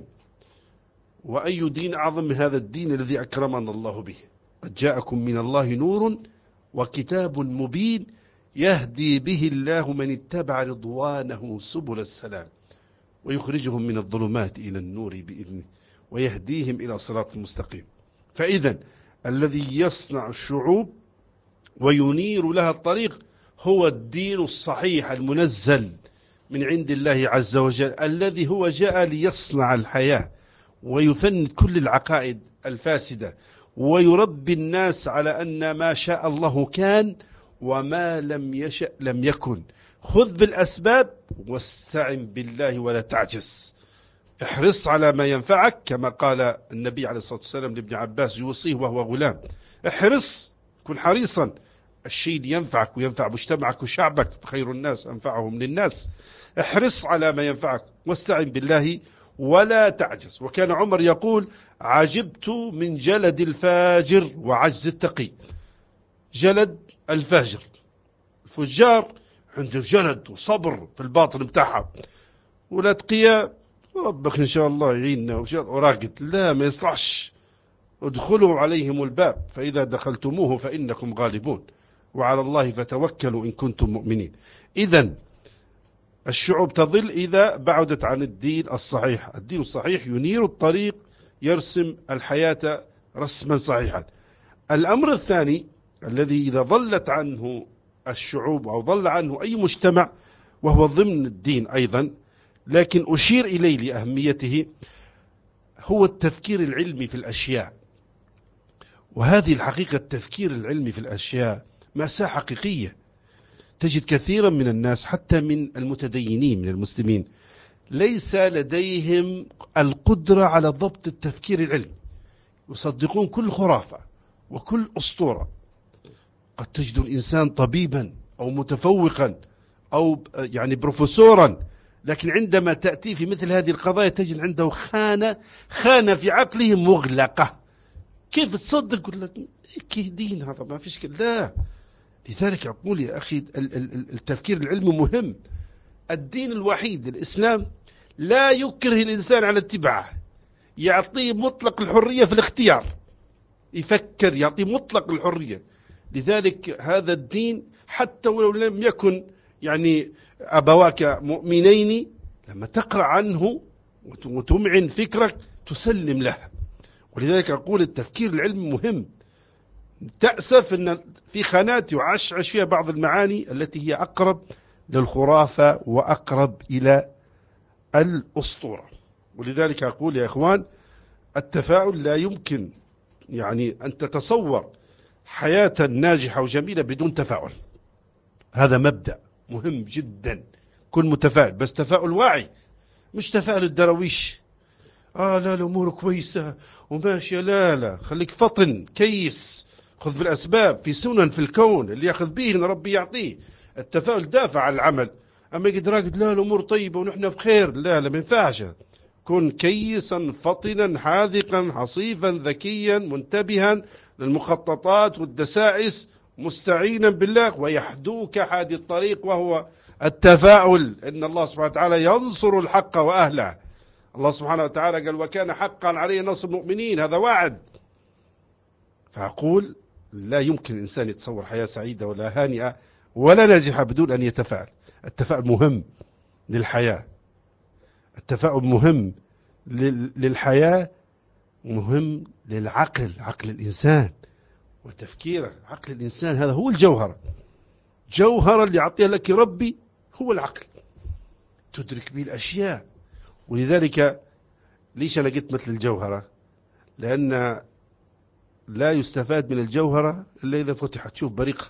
Speaker 3: وأي دين أعظم من هذا الدين الذي أكرمنا الله به؟ قد جاءكم من الله نور وكتاب مبين يهدي به الله من اتبع رضوانه سبل السلام ويخرجهم من الظلمات إلى النور بإذنه ويهديهم إلى صراط مستقيم. فإذا الذي يصنع الشعوب وينير لها الطريق هو الدين الصحيح المنزل من عند الله عز وجل، الذي هو جاء ليصنع الحياة ويفند كل العقائد الفاسدة ويربي الناس على أن ما شاء الله كان وما لم يشأ لم يكن. خذ بالأسباب واستعن بالله ولا تعجز. احرص على ما ينفعك كما قال النبي عليه الصلاة والسلام لابن عباس يوصيه وهو غلام: احرص، كن حريصا الشيء اللي ينفعك وينفع مجتمعك وشعبك، خير الناس أنفعهم للناس. احرص على ما ينفعك واستعن بالله ولا تعجز. وكان عمر يقول: عجبت من جلد الفاجر وعجز التقي. جلد الفاجر، الفجار عنده جلد وصبر في الباطن بتاعها، ولا تقيا ربك إن شاء الله يعيننا وراقد، لا ما يصلحش. ادخلوا عليهم الباب فإذا دخلتموه فإنكم غالبون وعلى الله فتوكلوا إن كنتم مؤمنين. إذن الشعوب تضل إذا بعدت عن الدين الصحيح. الدين الصحيح ينير الطريق، يرسم الحياة رسما صحيحا. الأمر الثاني الذي إذا ضلت عنه الشعوب أو ضل عنه أي مجتمع، وهو ضمن الدين أيضا لكن أشير إليه لأهميته، هو التفكير العلمي في الأشياء. وهذه الحقيقة التفكير العلمي في الأشياء مأساة حقيقية. تجد كثيرا من الناس حتى من المتدينين من المسلمين ليس لديهم القدرة على ضبط التفكير العلمي، يصدقون كل خرافة وكل أسطورة. قد تجد الإنسان طبيبا أو متفوقا أو يعني بروفيسورا، لكن عندما تأتي في مثل هذه القضايا تجد عنده خانة في عقله مغلقة. كيف تصدق؟ يقول لك دين هذا ما فيش لا. لذلك أقول يا أخي التفكير العلمي مهم. الدين الوحيد الإسلام لا يكره الإنسان على اتباعه، يعطيه مطلق الحرية في الاختيار، يفكر، يعطيه مطلق الحرية. لذلك هذا الدين حتى ولو لم يكن يعني أبواك مؤمنين، لما تقرأ عنه وتمعن فكرك تسلم له. ولذلك أقول التفكير العلمي مهم. تأسف أن في خانات يعشعش فيها بعض المعاني التي هي أقرب للخرافة وأقرب إلى الأسطورة. ولذلك أقول يا إخوان التفاؤل لا يمكن يعني أن تتصور حياة ناجحة وجميلة بدون تفاؤل. هذا مبدأ مهم جدا. كن متفائل، بس تفاؤل واعي، مش تفاؤل الدرويش. لا الأمور كويسة وماشية، لا خليك فطن كيس، خذ بالأسباب، في سنن في الكون اللي يأخذ به إن ربي يعطيه. التفاؤل دافع عن العمل. أما يقدر راقد لا الأمور طيبة ونحن بخير، لا ما ينفعش. كن كيسا فطنا حاذقا حصيفا ذكيا منتبها للمخططات والدسائس مستعينا بالله، ويحدوك حادي الطريق وهو التفاؤل. إن الله سبحانه وتعالى ينصر الحق وأهله. الله سبحانه وتعالى قال وكان حقا عليه نصر المؤمنين، هذا وعد. فأقول لا يمكن الإنسان يتصور حياة سعيدة ولا هانئة ولا ناجحة بدون أن يتفاءل. التفاؤل مهم للحياة، التفاؤل مهم للحياة، مهم للعقل، عقل الإنسان وتفكيره. عقل الإنسان هذا هو الجوهرة، جوهرة اللي يعطيها لك ربي هو العقل، تدرك به الأشياء. ولذلك ليش أنا قلت مثل الجوهرة؟ لأن لا يستفاد من الجوهرة إلا إذا فتحت. شوف بريقة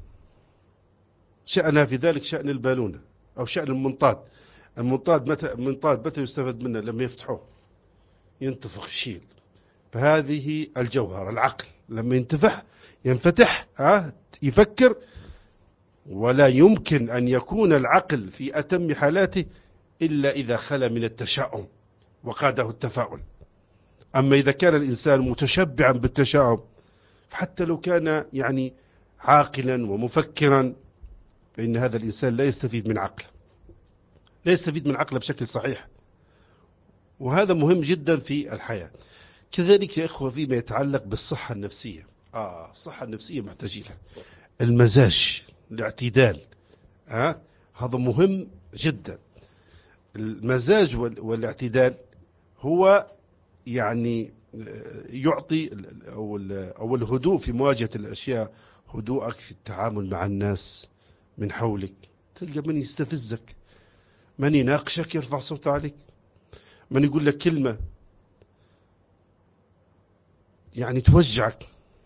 Speaker 3: شأنها في ذلك شأن البالونة أو شأن المنطاد. المنطاد متى يستفاد منه؟ لما يفتحوه ينتفخ يشيل. فهذه الجوهرة العقل، لما ينفتح يفكر. ولا يمكن أن يكون العقل في أتم حالاته إلا إذا خلا من التشاؤم وقاده التفاؤل. أما إذا كان الإنسان متشبعا بالتشاؤم، حتى لو كان يعني عاقلا ومفكرا، فإن هذا الإنسان لا يستفيد من عقله، لا يستفيد من عقله بشكل صحيح. وهذا مهم جدا في الحياة. كذلك يا إخوة فيما يتعلق بالصحة النفسية، الصحة النفسية محتاجين لها. المزاج، الاعتدال، هذا مهم جدا. المزاج والاعتدال هو يعني يعطي أو الهدوء في مواجهة الأشياء، هدوءك في التعامل مع الناس من حولك. تلقى من يستفزك، من يناقشك يرفع صوته عليك، من يقول لك كلمة يعني توجعك.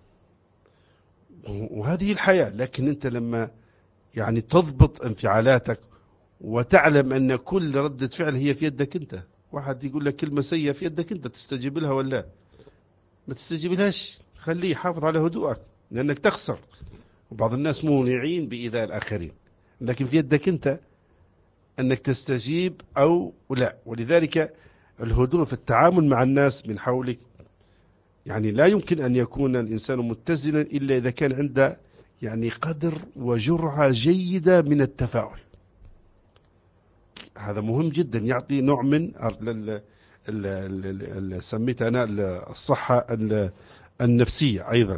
Speaker 3: وهذه الحياة. لكن أنت لما يعني تضبط انفعالاتك وتعلم أن كل ردة فعل هي في يدك أنت. واحد يقول لك كلمة سيئة، في يدك أنت تستجيب لها ولا ما تستجيب لهاش. خليه يحافظ على هدوءك لأنك تخسر. وبعض الناس مونعين بإيذاء الآخرين، لكن في يدك أنت أنك تستجيب أو لا. ولذلك الهدوء في التعامل مع الناس من حولك، يعني لا يمكن أن يكون الإنسان متزنا إلا إذا كان عنده يعني قدر وجرعة جيدة من التفاؤل. هذا مهم جدا، يعطي نوع من سميت أنا الصحة النفسية أيضا.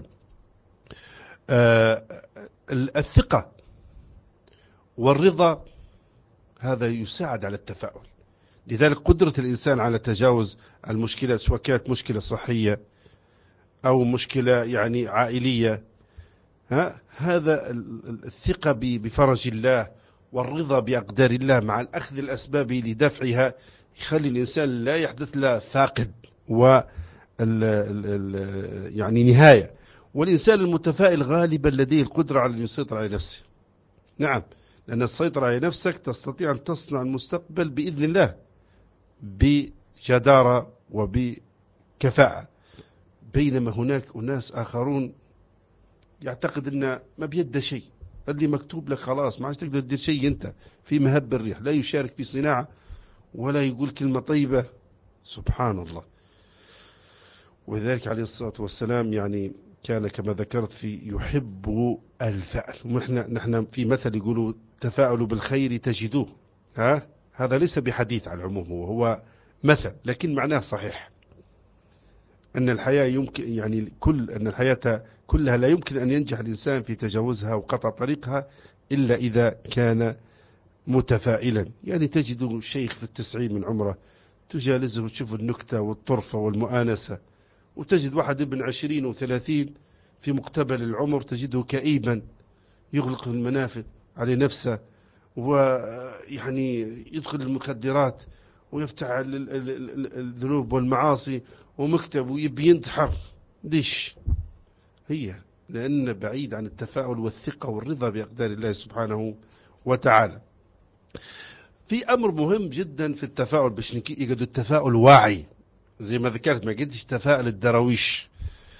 Speaker 3: الثقة والرضا هذا يساعد على التفاؤل. لذلك قدرة الإنسان على تجاوز المشكلة، سواء كانت مشكلة صحية أو مشكلة يعني عائلية، هذا الثقة بفرج الله والرضا بأقدار الله مع الأخذ الأسباب لدفعها يخلي الإنسان لا يحدث له فاقد يعني نهاية. والإنسان المتفائل غالبا لديه القدرة على أن يسيطر على نفسه. نعم، لأن السيطرة على نفسك تستطيع أن تصنع المستقبل بإذن الله بجدارة وبكفاءة. بينما هناك أناس آخرون يعتقد أن ما بيده شيء، اللي مكتوب لك خلاص، ما عادش تقدر تدير شيء. أنت في مهب الريح، لا يشارك في صناعة ولا يقول كلمة طيبة. سبحان الله. وذلك عليه الصلاة والسلام يعني كان كما ذكرت في يحب الفعل. نحن في مثل يقولوا تفاءلوا بالخير تجدوه. هذا ليس بحديث على العموم، وهو مثل لكن معناه صحيح. أن الحياة يمكن يعني أن الحياة كلها لا يمكن أن ينجح الإنسان في تجاوزها وقطع طريقها إلا إذا كان متفائلا. يعني تجد شيخ في 90 من عمره تجالسه وتشوف النكتة والطرفة والمؤانسة، وتجد واحد ابن 20 و30 في مقتبل العمر تجده كئيبا يغلق المنافذ على نفسه، ويعني يدخل المخدرات ويفتح الذنوب والمعاصي ومكتب ويبي ينتحر. ليش؟ هي لأن بعيد عن التفاؤل والثقة والرضا بأقدار الله سبحانه وتعالى. في أمر مهم جدا في التفاؤل، باش يقعدوا التفاؤل واعي زي ما ذكرت، ما قدش تفاؤل الدراويش.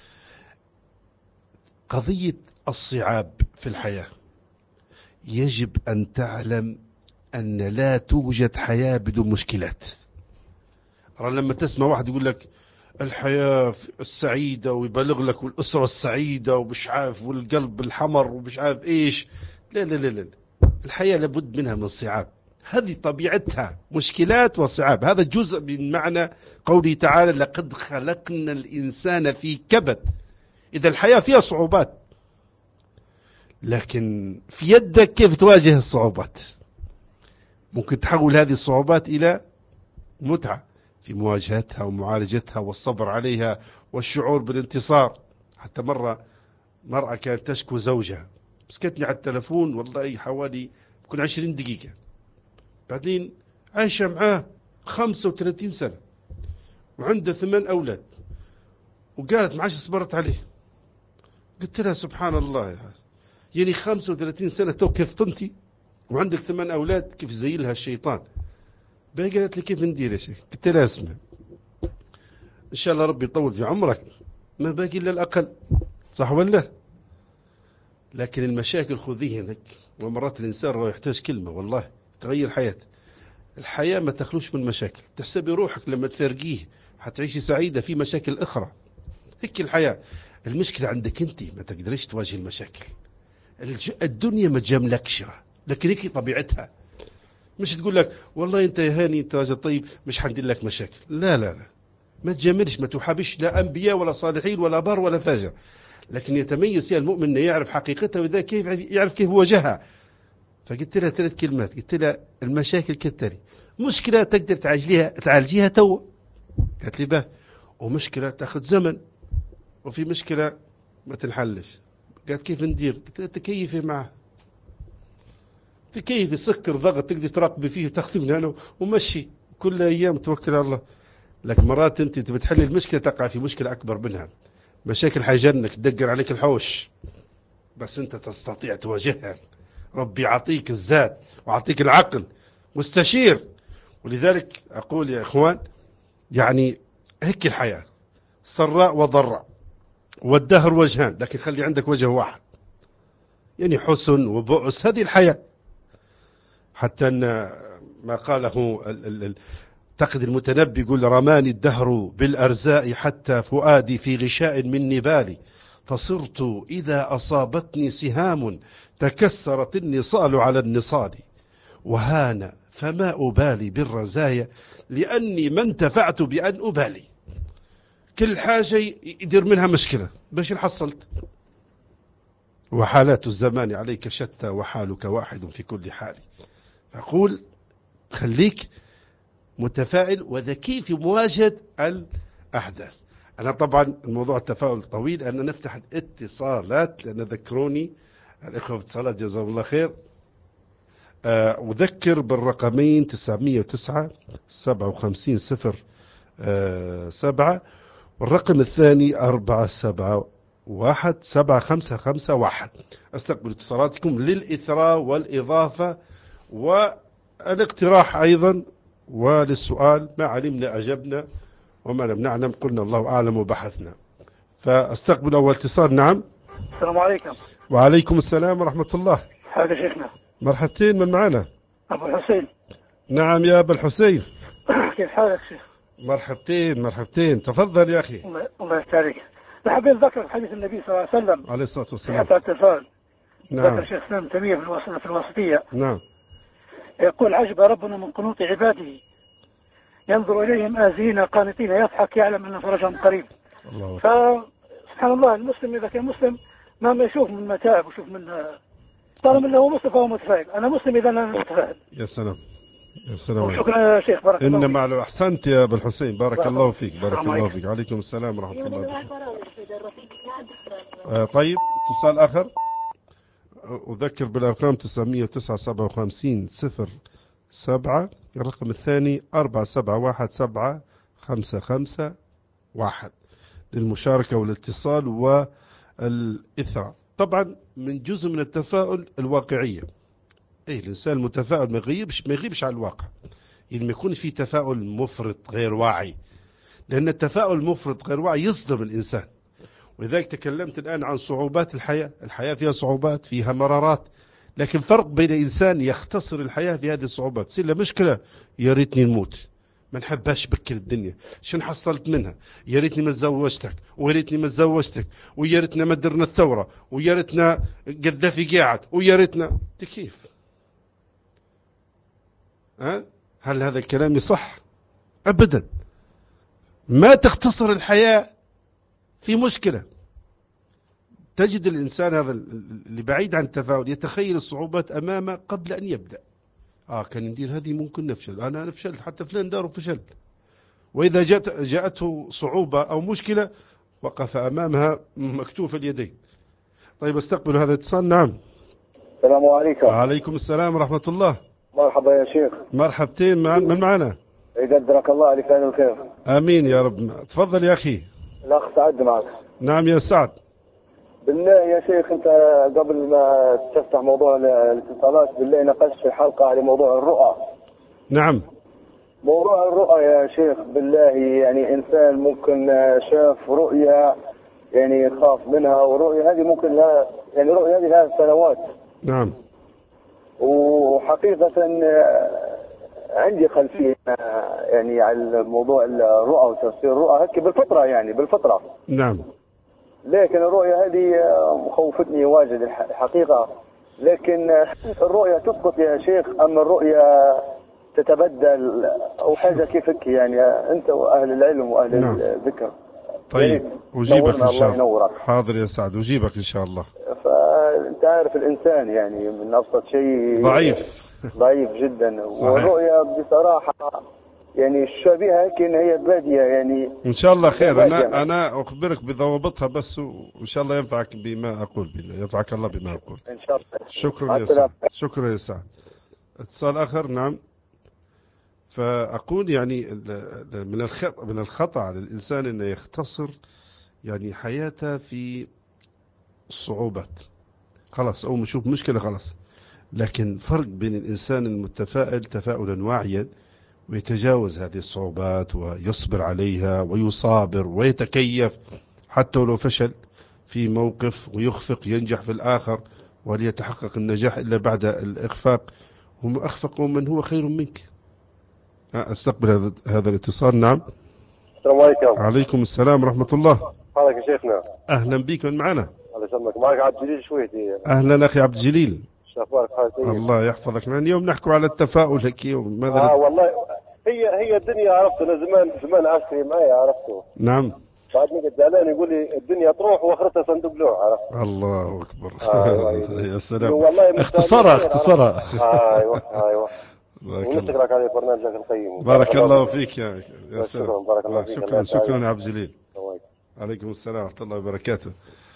Speaker 3: قضية الصعاب في الحياة يجب أن تعلم أن لا توجد حياة بدون مشكلات. لما تسمع واحد يقول لك الحياة السعيدة ويبلغ لك والأسرة السعيدة ومش عارف والقلب الحمر ومش عارف إيش، لا لا لا لا، الحياة لابد منها من صعاب، هذه طبيعتها، مشكلات وصعاب. هذا جزء من معنى قوله تعالى لقد خلقنا الإنسان في كبد. إذا الحياة فيها صعوبات، لكن في يدك كيف تواجه الصعوبات. ممكن تحول هذه الصعوبات إلى متعة في مواجهتها ومعالجتها والصبر عليها والشعور بالانتصار. حتى مرأة كانت تشكو زوجها، مسكتني على التلفون والله حوالي يكون 20 دقيقة، بعدين عايشة معاه 35 سنة وعنده 8 أولاد، وقالت معاش صبرت عليه. قلت لها سبحان الله، يعني 35 سنة تو كيف طنتي وعندك 8 أولاد، كيف زيلها الشيطان. بقى قالت لي كيف ندير يا شيخ؟ قلت لها اسمع، إن شاء الله ربي يطول في عمرك، ما باقي إلا الأقل، صح ولا؟ لكن المشاكل خذيه هناك، ومرات الإنسان هو يحتاج كلمة والله تغير حياته. الحياة ما تخلوش من مشاكل، تحسبي روحك لما تفارقيه حتعيشي سعيدة في مشاكل أخرى. هيك الحياة. المشكلة عندك أنت، ما تقدريش تواجه المشاكل. الدنيا ما تجاملكش، لكن هيك طبيعتها. مش تقول لك والله أنت يا هاني أنت راجل طيب مش حندير لك مشاكل. لا لا لا، ما تجاملش، ما تحابش لا أنبياء ولا صالحين ولا بار ولا فاجر. لكن يتميز فيها المؤمن أنه يعرف حقيقتها، وإذا كيف يعرف كيف واجهها. فقلت لها 3 كلمات، قلت لها المشاكل كالتالي: مشكلة تقدر تعالجيها تو، قالت لي به، ومشكلة تأخذ زمن، وفي مشكلة ما تنحلش. قالت كيف ندير؟ قلت لها تكيفي معه، تكيفي سكر ضغط تقدر تراقبي فيه وتاخذي من هنا ومشي كل أيام توكل على الله. لكن مرات أنت تبي تحل المشكلة تقع في مشكلة أكبر منها. مشاكل حيجنك تدقر عليك الحوش، بس أنت تستطيع تواجهها. ربي يعطيك الزاد ويعطيك العقل، مستشير. ولذلك أقول يا إخوان، يعني هيك الحياة، سراء وضراء، والدهر وجهان، لكن خلي عندك وجه واحد، يعني حسن وبؤس، هذه الحياة. حتى أن ما قاله تقد المتنبي يقول: رماني الدهر بالأرزاء حتى فؤادي في غشاء من نبالي، فصرت إذا أصابتني سهام تكسرت النصال على النصال، وهان فما أبالي بالرزايا لأني ما انتفعت بأن أبالي. كل حاجة يدير منها مشكلة باش حصلت. وحالات الزمان عليك شتى وحالك واحد في كل حال. فأقول خليك متفائل وذكي في مواجهة الأحداث. أنا طبعا الموضوع التفاؤل طويل، أنا نفتح الاتصالات لأن ذكروني الإخوة باتصالات جزاهم الله خير. أذكر بالرقمين 909 57 07، والرقم الثاني 47 17551. أستقبل اتصالاتكم للإثراء والإضافة والاقتراح أيضا، وللسؤال ما علمنا أجبنا وما لم نعلم قلنا الله أعلم وبحثنا. فأستقبل أول اتصال. نعم.
Speaker 4: السلام عليكم.
Speaker 3: وعليكم السلام ورحمة الله.
Speaker 4: حاجة شيخنا.
Speaker 3: مرحبتين، من معنا؟
Speaker 4: أبو الحسين.
Speaker 3: نعم يا أبو الحسين.
Speaker 4: كيف حالك شيخ؟
Speaker 3: مرحبتين مرحبتين، تفضل يا أخي.
Speaker 4: الله يسعدك. حبيت أذكر حديث النبي صلى الله عليه وسلم
Speaker 3: عليه الصلاة والسلام.
Speaker 4: حتى اتصال.
Speaker 3: نعم.
Speaker 4: ذكر شيخ الإسلام تيمية في الوسطية.
Speaker 3: نعم.
Speaker 4: يقول: عجب ربنا من قنوط عباده، ينظر إليهم آزين قانتين، يضحك يعلم أن فرجهم قريب.
Speaker 3: الله.
Speaker 4: فسبحان الله، المسلم إذا كان مسلم مهما يشوف من متاعب ويشوف من طالما أنه مسلم فهو متفائل. أنا مسلم إذا أنا متفائل.
Speaker 3: يا سلام يا سلام.
Speaker 4: شكرا يا شيخ، بارك الله فيك.
Speaker 3: إنما لو أحسنت يا أبو الحسين، بارك الله فيك. بارك الله فيك. عليكم السلام ورحمة الله وبركاته. طيب اتصال آخر. أذكر بالأرقام 909-57-07. الرقم الثاني 471-7551 للمشاركة والاتصال والإثراء. طبعا من جزء من التفاؤل الواقعية. الإنسان المتفائل ما يغيبش على الواقع، يعني ما يكون في تفاؤل مفرط غير واعي، لأن التفاؤل المفرط غير واعي يصدم الإنسان. ولذلك تكلمت الآن عن صعوبات الحياة فيها صعوبات، فيها مرارات، لكن فرق بين إنسان يختصر الحياة في هذه الصعوبات. تصير له مشكلة، يا ريتني نموت، ما نحبهاش بكر الدنيا، شن حصلت منها، يا ريتني ما تزوجتك، ويا ريتني ما تزوجتك، ويا ريتنا ما درنا الثورة، ويا ريتنا قذافي قاعد، ويا ريتنا. كيف؟ هل هذا الكلام يصح؟ أبدا. ما تختصر الحياة في مشكلة. تجد الإنسان هذا اللي بعيد عن التفاؤل يتخيل الصعوبات أمامه قبل أن يبدأ. كان ندير هذه ممكن نفشل، أنا فشلت، حتى فلان داره فشل. وإذا جاءته صعوبة أو مشكلة وقف أمامها مكتوف اليدين. طيب استقبل هذا الاتصال. نعم.
Speaker 5: السلام عليكم.
Speaker 3: وعليكم السلام ورحمة الله.
Speaker 5: مرحبا يا شيخ.
Speaker 3: مرحبتين، من معنا؟
Speaker 5: يقدرك الله على فعل الخير.
Speaker 3: آمين يا رب. تفضل يا أخي.
Speaker 5: الأخ سعد معك.
Speaker 3: نعم يا سعد.
Speaker 5: بالله يا شيخ، أنت قبل ما تفتح موضوع الاتصالات بالله نقشت في حلقة على موضوع الرؤى.
Speaker 3: نعم.
Speaker 5: موضوع الرؤى يا شيخ بالله، يعني إنسان ممكن شاف رؤيا يعني خاف منها، ورؤيا هذه ممكن لها يعني رؤيا هذه لها سنوات.
Speaker 3: نعم.
Speaker 5: وحقيقة عندي خلفية يعني على موضوع الرؤى وتفسير الرؤى هيك بالفطرة، يعني بالفطرة.
Speaker 3: نعم.
Speaker 5: لكن الرؤية هذه خوفتني واجد الحقيقة. لكن الرؤية تسقط يا شيخ أم الرؤية تتبدل أو حاجة كيفك؟ يعني أنت وأهل العلم وأهل
Speaker 3: نعم.
Speaker 5: الذكر.
Speaker 3: طيب أجيبك إن شاء
Speaker 5: الله.
Speaker 3: حاضر يا سعد، أجيبك إن شاء الله.
Speaker 5: فأنت عارف الإنسان يعني من أبسط شيء ضعيف جدا. والرؤية بصراحة يعني شبيهة هيك إن هي بادية يعني.
Speaker 3: إن شاء الله خير. أنا أخبرك بضوابطها بس، وإن شاء الله ينفعك بما أقول، ينفعك الله بما أقول
Speaker 5: إن شاء الله.
Speaker 3: شكرا يا سعد. شكرا يا سعد. اتصال آخر. نعم. فأقول يعني من الخطأ على الإنسان أنه يختصر يعني حياته في الصعوبات. خلاص أول ما يشوف مشكلة خلاص. لكن فرق بين الإنسان المتفائل تفاؤلا واعيا ويتجاوز هذه الصعوبات ويصبر عليها ويصابر ويتكيف حتى ولو فشل في موقف، ويخفق ينجح في الآخر، وليتحقق النجاح إلا بعد الإخفاق. هم أخفقوا من هو خير منك. استقبل هذا الاتصال. نعم.
Speaker 5: السلام عليكم.
Speaker 3: عليكم السلام ورحمة الله.
Speaker 5: حالك يا شيخنا؟
Speaker 3: أهلا بك. من معنا؟
Speaker 5: الله يسلمك. معك عبد الجليل شويتي.
Speaker 3: أهلا أخي عبد الجليل.
Speaker 5: شخبارك حالك؟
Speaker 3: الله يحفظك. اليوم نحكي على التفاؤل هيك وماذا
Speaker 5: والله هي الدنيا عرفت. أنا زمان عشت معي عرفته.
Speaker 3: نعم.
Speaker 5: بعد ما قد زعلان يقول لي الدنيا تروح واخرتها صندوق لوح. عرفت؟
Speaker 3: الله أكبر. يا سلام.
Speaker 5: والله
Speaker 3: اختصرها.
Speaker 5: أيوة. ونشكرك على برنامجك القيم.
Speaker 3: بارك الله فيك يا سلام.
Speaker 5: بارك الله فيك.
Speaker 3: شكرا يا عبد الجليل. عليكم السلام ورحمة الله وبركاته.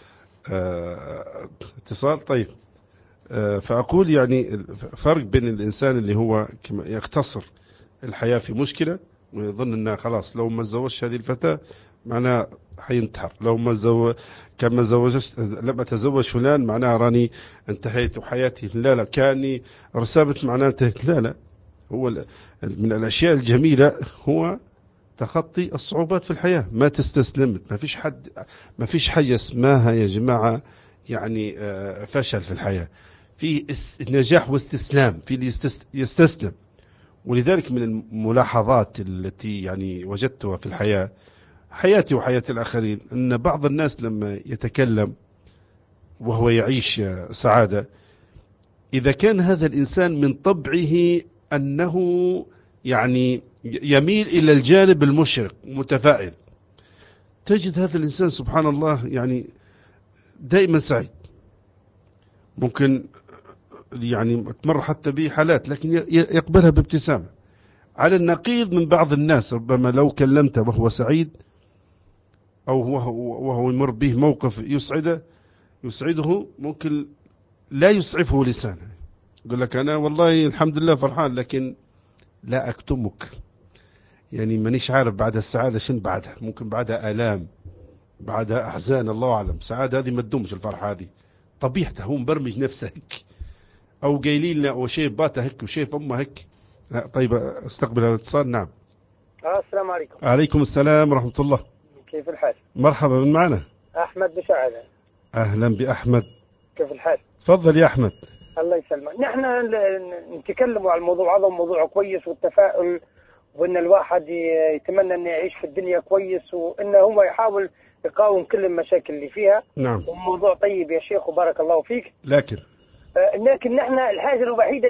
Speaker 3: اتصال. طيب. فأقول يعني فرق بين الإنسان اللي هو يختصر الحياة في مشكلة ويظن أنه خلاص لو ما تزوجش هذه الفتاة معناه حينتحر، لو ما كما زوجت لما تزوج فلان معناه راني انتهيت وحياتي. لا لا، كاني رسابة معناه انتهت. لا لا، هو من الأشياء الجميلة هو تخطي الصعوبات في الحياة. ما تستسلم، ما فيش حاجة اسمها يا جماعة يعني فشل في الحياة، في نجاح واستسلام، في اللي يستسلم. ولذلك من الملاحظات التي يعني وجدتها في الحياة، حياتي وحياة الآخرين، أن بعض الناس لما يتكلم وهو يعيش سعادة، إذا كان هذا الإنسان من طبعه أنه يعني يميل إلى الجانب المشرق متفائل، تجد هذا الإنسان سبحان الله يعني دائما سعيد. ممكن يعني تمر حتى به حالات لكن يقبلها بابتسامة، على النقيض من بعض الناس ربما لو كلمته وهو سعيد أو وهو يمر به موقف يسعده ممكن لا يسعفه لسانه، يقول لك أنا والله الحمد لله فرحان لكن لا أكتمك، يعني مانيش عارف بعد السعادة شن بعدها، ممكن بعدها آلام، بعدها أحزان، الله أعلم. سعادة هذه ما تدومش، الفرحة هذه طبيعته، هو مبرمج نفسه هيك، أو قايلين لنا وشايف باته هيك وشايف أمه هيك. طيب استقبل هذا الاتصال. نعم.
Speaker 6: السلام عليكم.
Speaker 3: عليكم السلام ورحمة الله.
Speaker 6: كيف الحال؟
Speaker 3: مرحبا، من معنا؟
Speaker 6: أحمد بشعلة.
Speaker 3: أهلا بأحمد.
Speaker 6: كيف الحال؟
Speaker 3: تفضل يا أحمد.
Speaker 6: الله يسلمك. نحن نتكلم عن الموضوع هذا، موضوع كويس، والتفاؤل، وأن الواحد يتمنى أن يعيش في الدنيا كويس، وأنه هو يحاول يقاوم كل المشاكل اللي فيها.
Speaker 3: نعم.
Speaker 6: وموضوع طيب يا شيخ وبارك الله فيك. لكن نحن الحاجة الوحيدة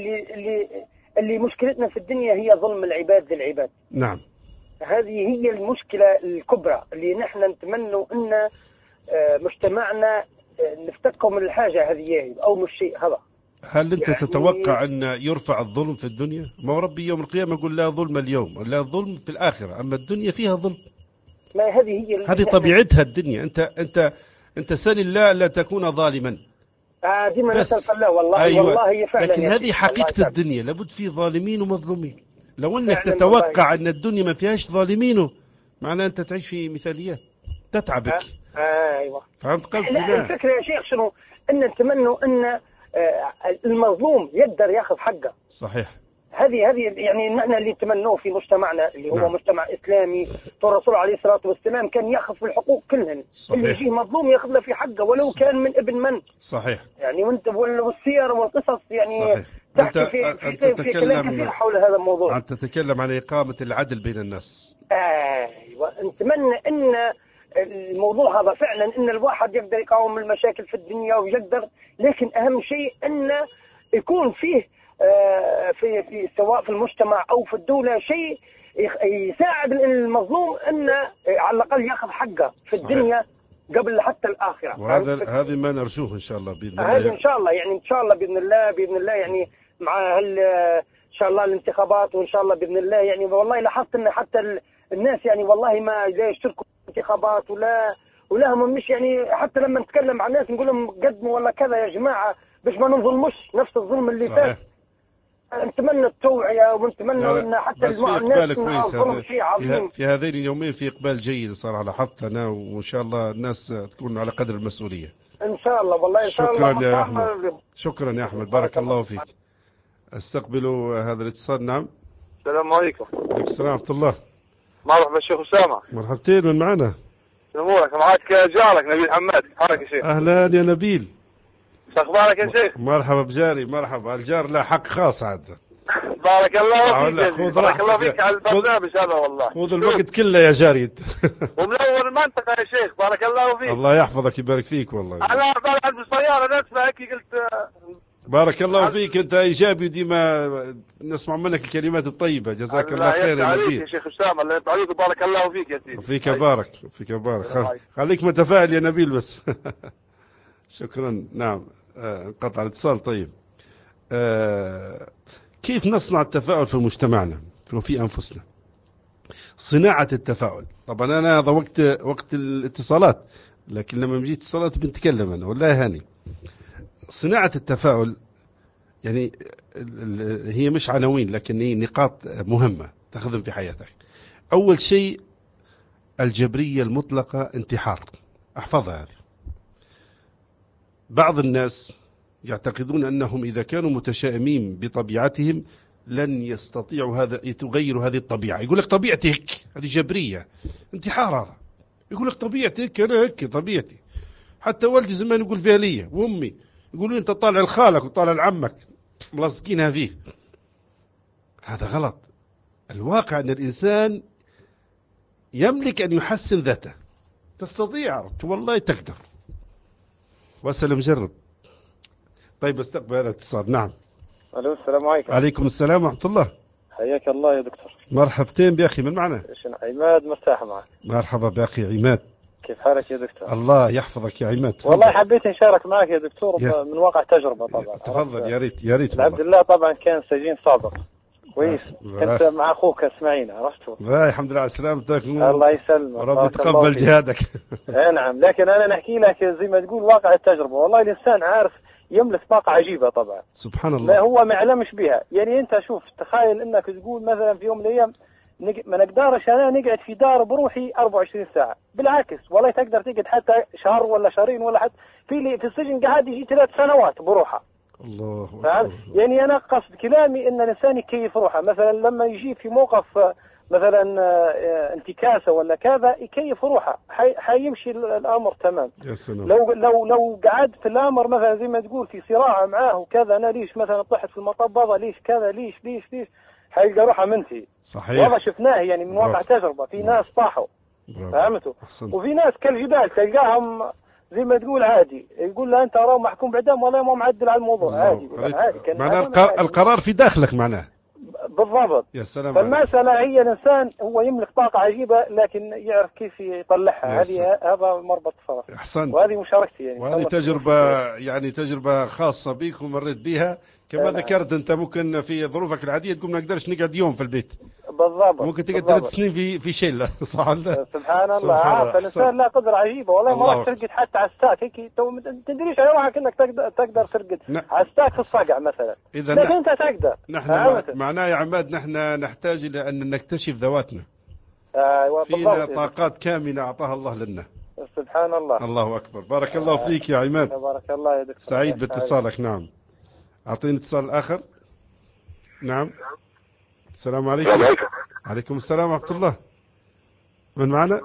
Speaker 6: اللي مشكلتنا في الدنيا هي ظلم العباد للعباد.
Speaker 3: نعم.
Speaker 6: هذه هي المشكلة الكبرى اللي نحن نتمنى أن مجتمعنا نفتكه من الحاجة هذه أو من الشيء هذا.
Speaker 3: هل أنت
Speaker 6: يعني
Speaker 3: تتوقع أن يرفع الظلم في الدنيا؟ ما ربي يوم القيامة يقول لا ظلم اليوم، لا ظلم في الآخرة، أما الدنيا فيها ظلم.
Speaker 6: ما هذه
Speaker 3: طبيعتها الدنيا. أنت سل الله لا تكون ظالما.
Speaker 6: ديما نسأل الله. والله
Speaker 3: أيوة.
Speaker 6: والله هي فعلا،
Speaker 3: لكن هذه حقيقة الدنيا، لابد في ظالمين ومظلومين. لو أنك تتوقع أن الدنيا ما فيهاش ظالمين معناه أنت تعيش في مثاليات تتعبك.
Speaker 6: أيوة.
Speaker 3: فهمت قصدي؟
Speaker 6: لا الفكرة يا شيخ شنو؟ أن نتمنى أن المظلوم يقدر ياخذ حقه.
Speaker 3: صحيح.
Speaker 6: هذه يعني نحن اللي نتمنوه في مجتمعنا اللي هو
Speaker 3: نعم.
Speaker 6: مجتمع إسلامي. الرسول عليه الصلاة والسلام كان ياخذ في الحقوق كلهن.
Speaker 3: صحيح.
Speaker 6: اللي فيه مظلوم ياخذ له في حقه ولو
Speaker 3: صحيح.
Speaker 6: كان من ابن من.
Speaker 3: صحيح.
Speaker 6: يعني وانت والسير والقصص يعني.
Speaker 3: صحيح.
Speaker 6: تحكي في كلام كثير حول هذا الموضوع.
Speaker 3: أنت تتكلم عن إقامة العدل بين الناس.
Speaker 6: أيوة. نتمنى أن الموضوع هذا فعلا أن الواحد يقدر يقاوم المشاكل في الدنيا ويقدر، لكن أهم شيء أن يكون فيه في سواء في المجتمع أو في الدولة شيء يساعد المظلوم أن على الأقل يأخذ حقه في
Speaker 3: صحيح.
Speaker 6: الدنيا قبل حتى الآخرة.
Speaker 3: وهذا ما نرجوه إن شاء الله بإذن الله.
Speaker 6: هذا إن شاء الله يعني إن شاء الله بإذن الله يعني مع إن شاء الله الانتخابات، وإن شاء الله بإذن الله يعني والله لاحظت أن حتى الناس يعني والله ما لا يشتركوا في الانتخابات ولا هم مش يعني حتى لما نتكلم مع الناس نقول لهم قدموا ولا كذا يا جماعة باش ما نظلمش نفس الظلم اللي فات. نتمنى التوعية ونتمنى أن حتى الناس
Speaker 3: كويس. في هذين اليومين في إقبال جيد صراحة، لاحظت أنا، وإن شاء الله الناس تكون على قدر المسؤولية
Speaker 6: إن شاء الله. والله إن شاء الله.
Speaker 3: شكرا يا أحمد. شكرا يا أحمد، بارك الله فيك. استقبلوا هذا الاتصال. نعم.
Speaker 7: السلام عليكم.
Speaker 3: عليكم السلام ورحمة الله.
Speaker 7: مرحبا الشيخ أسامة.
Speaker 3: مرحبتين، من معنا؟
Speaker 7: أمورك؟ معك جارك نبيل حماد. حالك يا شيخ؟
Speaker 3: أهلا يا نبيل.
Speaker 7: أخبارك يا شيخ؟
Speaker 3: مرحبا بجاري. مرحبا. الجار له حق خاص عاد.
Speaker 7: بارك الله فيك. بارك الله فيك على البرنامج هذا والله.
Speaker 3: خذ الوقت كله يا جاري.
Speaker 7: ومنور المنطقة يا شيخ. بارك الله فيك.
Speaker 3: الله يحفظك ويبارك فيك والله.
Speaker 7: أنا طالع بالسيارة نسمع هيك قلت
Speaker 3: بارك الله فيك، أنت إيجابي وديما نسمع منك الكلمات الطيبة. جزاك الله خير يا نبيل.
Speaker 7: يا شيخ أسامة الله يرضى عليك وبارك الله فيك يا سيدي.
Speaker 3: فيك بارك. فيك بارك. خليك متفائل يا نبيل بس. شكرا. نعم. انقطع الاتصال. طيب كيف نصنع التفاؤل في مجتمعنا وفي أنفسنا؟ صناعة التفاؤل. طبعا أنا هذا وقت الاتصالات، لكن لما نجي اتصالات بنتكلم أنا ولا هاني. صناعة التفاؤل يعني هي مش عناوين، لكن هي نقاط مهمة. تاخذهم في حياتك. أول شيء الجبرية المطلقة انتحار، احفظها هذه. بعض الناس يعتقدون أنهم إذا كانوا متشائمين بطبيعتهم لن يستطيعوا يغيروا هذه الطبيعة. يقول لك طبيعتي هيك، هذه جبرية، انتحار هذا. يقول لك طبيعتي هيك، أنا هيك طبيعتي. حتى والدي زمان يقول فيها لي، وأمي يقولوا أنت طالع لخالك وطالع لعمك، ملصقين هذه. هذا غلط. الواقع أن الإنسان يملك أن يحسن ذاته. تستطيع والله تقدر، واسأل مجرب. طيب استقبل هذا الاتصال. نعم.
Speaker 8: الو السلام عليكم.
Speaker 3: عليكم السلام ورحمة الله.
Speaker 8: حياك الله يا دكتور.
Speaker 3: مرحبتين بأخي، من معنا؟
Speaker 8: عماد، مرتاح معك.
Speaker 3: مرحبا بأخي عماد.
Speaker 8: كيف حالك يا دكتور؟
Speaker 3: الله يحفظك يا عماد.
Speaker 8: والله حبيت نشارك معك يا دكتور من واقع تجربة طبعا.
Speaker 3: تفضل. يا ريت يا ريت.
Speaker 8: عبد الله طبعا كان سجين سابق كويس. كنت مع اخوك اسماعيل، عرفته؟
Speaker 3: الحمد لله على سلامتك.
Speaker 8: الله يسلمك.
Speaker 3: ربي يتقبل جهادك.
Speaker 8: نعم، لكن انا نحكي لك زي ما تقول واقع التجربة. والله الانسان عارف يملك طاقة عجيبة طبعا،
Speaker 3: سبحان الله.
Speaker 8: لا هو ما يعلمش بها. يعني انت شوف، تخيل انك تقول مثلا في يوم من الايام ما نقدرش انا نقعد في دار بروحي 24 ساعة. بالعكس والله تقدر تقعد حتى شهر ولا شهرين، ولا حتى في السجن قاعد يجي 3 سنوات بروحه.
Speaker 3: الله
Speaker 8: أكبر. يعني انا قصد كلامي ان الانسان يكيف روحه. مثلا لما يجي في موقف مثلا انتكاسة ولا كذا، يكيف روحه، حيمشي الامر تمام.
Speaker 3: يا سلام.
Speaker 8: لو قعد في الامر مثلا زي ما تقول في صراع معاه وكذا، انا ليش مثلا طحت في المطبضة، ليش كذا، ليش حيلقى روحه منتهي.
Speaker 3: صحيح.
Speaker 8: والله شفناه يعني من واقع تجربة. في ناس طاحوا، فهمتوا؟ وفي ناس كالجبال تلقاهم زي ما تقول عادي، يقول له انت راه محكوم باعدام، والله ما معدل على الموضوع. عادي
Speaker 3: معناه القرار في داخلك معناه.
Speaker 8: بالضبط.
Speaker 3: يا سلام.
Speaker 8: فالمسألة هي الإنسان هو يملك طاقة عجيبة، لكن يعرف كيف يطلعها. هذا مربط فرس.
Speaker 3: أحسنت.
Speaker 8: وهذه مشاركتي يعني.
Speaker 3: وهذه تجربة يعني تجربة خاصة بك ومريت بها كما ذكرت. أنت ممكن في ظروفك العادية تقول ما نقدرش نقعد يوم في البيت.
Speaker 8: بالضبط.
Speaker 3: ممكن تقعد 3 سنين في شلة. صح ولا؟
Speaker 8: سبحان الله. الإنسان لا قدرة عجيبة والله. ما ترقد حتى على الساك هيك، ما تدريش على روحك انك تقدر ترقد على الساك في الصقع مثلا. لكن انت تقدر.
Speaker 3: نحن معناه يا عماد نحن نحتاج إلى أن نكتشف ذواتنا. فينا طاقات كامنة أعطاها الله لنا.
Speaker 8: سبحان الله.
Speaker 3: الله أكبر. بارك الله فيك يا عماد.
Speaker 8: بارك الله يا دكتور.
Speaker 3: سعيد باتصالك. نعم. أعطيني اتصال آخر. نعم. السلام عليكم. عليكم السلام ورحمة الله. من معنا؟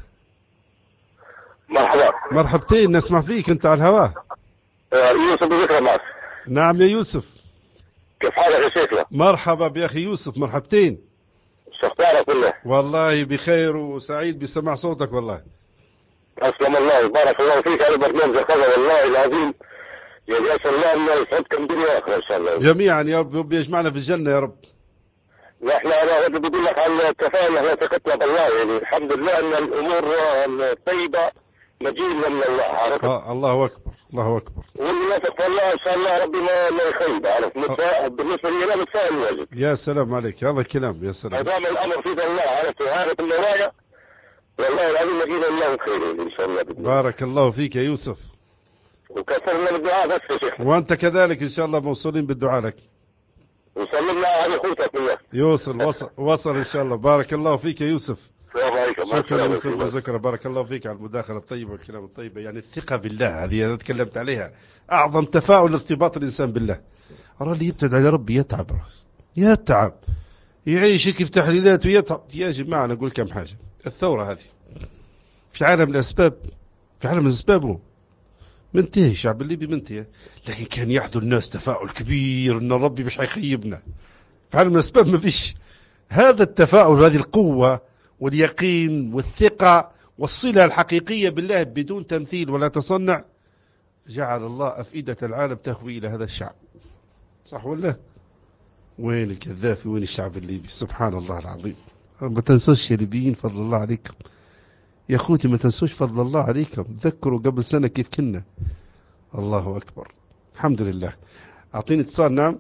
Speaker 7: مرحبا.
Speaker 3: مرحبتين، نسمع فيك أنت على الهواء.
Speaker 7: يوسف بذكر معك.
Speaker 3: نعم يا يوسف.
Speaker 7: كيف حالك يا شيخنا؟
Speaker 3: مرحبا بأخي يوسف، مرحبتين.
Speaker 7: شو اخبارك كله؟
Speaker 3: والله بخير وسعيد بسمع صوتك والله.
Speaker 7: أسلم الله، بارك الله فيك على برنامجك هذا والله العظيم. يعني أسأل الله أن يسعدكم دنيا وآخرة إن شاء الله.
Speaker 3: جميعا يا رب يجمعنا في الجنة يا رب.
Speaker 7: نحن أنا بدي أقول لك عن التفاؤل احنا ثقتنا بالله. يعني الحمد لله أن الأمور الطيبة مجيء من الله. عرفت؟
Speaker 3: الله أكبر. الله أكبر.
Speaker 7: واللي يثق في الله إن شاء الله ربي ما يخيب. عرفت؟ بالنسبة لي أنا متفائل واجد.
Speaker 3: يا سلام عليك، هذا الكلام يا سلام.
Speaker 7: ما دام الأمر في الله. عرفت؟ وعارف النوايا والله العظيم مجيء الله بخير إن شاء الله.
Speaker 3: بارك الله فيك يا يوسف.
Speaker 7: وكثرنا بالدعاء بس يا شيخ.
Speaker 3: وأنت كذلك إن شاء الله موصولين بالدعاء لك.
Speaker 7: وصلنا على اخوتك بالله.
Speaker 3: وصل إن شاء الله. بارك الله فيك يا يوسف.
Speaker 7: السلام عليكم.
Speaker 3: شكرا يوسف وذكر. بارك الله فيك على المداخلة الطيبة والكلام الطيب. يعني الثقة بالله هذه أنا تكلمت عليها. أعظم تفاؤل ارتباط الإنسان بالله. أرى اللي يبتعد على ربي يتعب يعيش كيف تحليلات ويتعب. يا جماعة أنا أقول كم حاجة. الثورة هذه في عالم الأسباب، في عالم الأسباب منتهي، الشعب الليبي منتهي، لكن كان يحدث الناس تفاؤل كبير ان ربي مش هيخيبنا. في عالم الاسباب ما فيش هذا التفاؤل، هذه القوة واليقين والثقة والصلة الحقيقية بالله بدون تمثيل ولا تصنع. جعل الله أفئدة العالم تهوي إلى هذا الشعب. صح ولا؟ وين الكذافي وين الشعب الليبي؟ سبحان الله العظيم. ما تنسوش يا ليبيين فضل الله عليكم يا أخوتي، ما تنسوش فضل الله عليكم. تذكروا قبل سنة كيف كنا. الله أكبر. الحمد لله. أعطيني اتصال. نعم.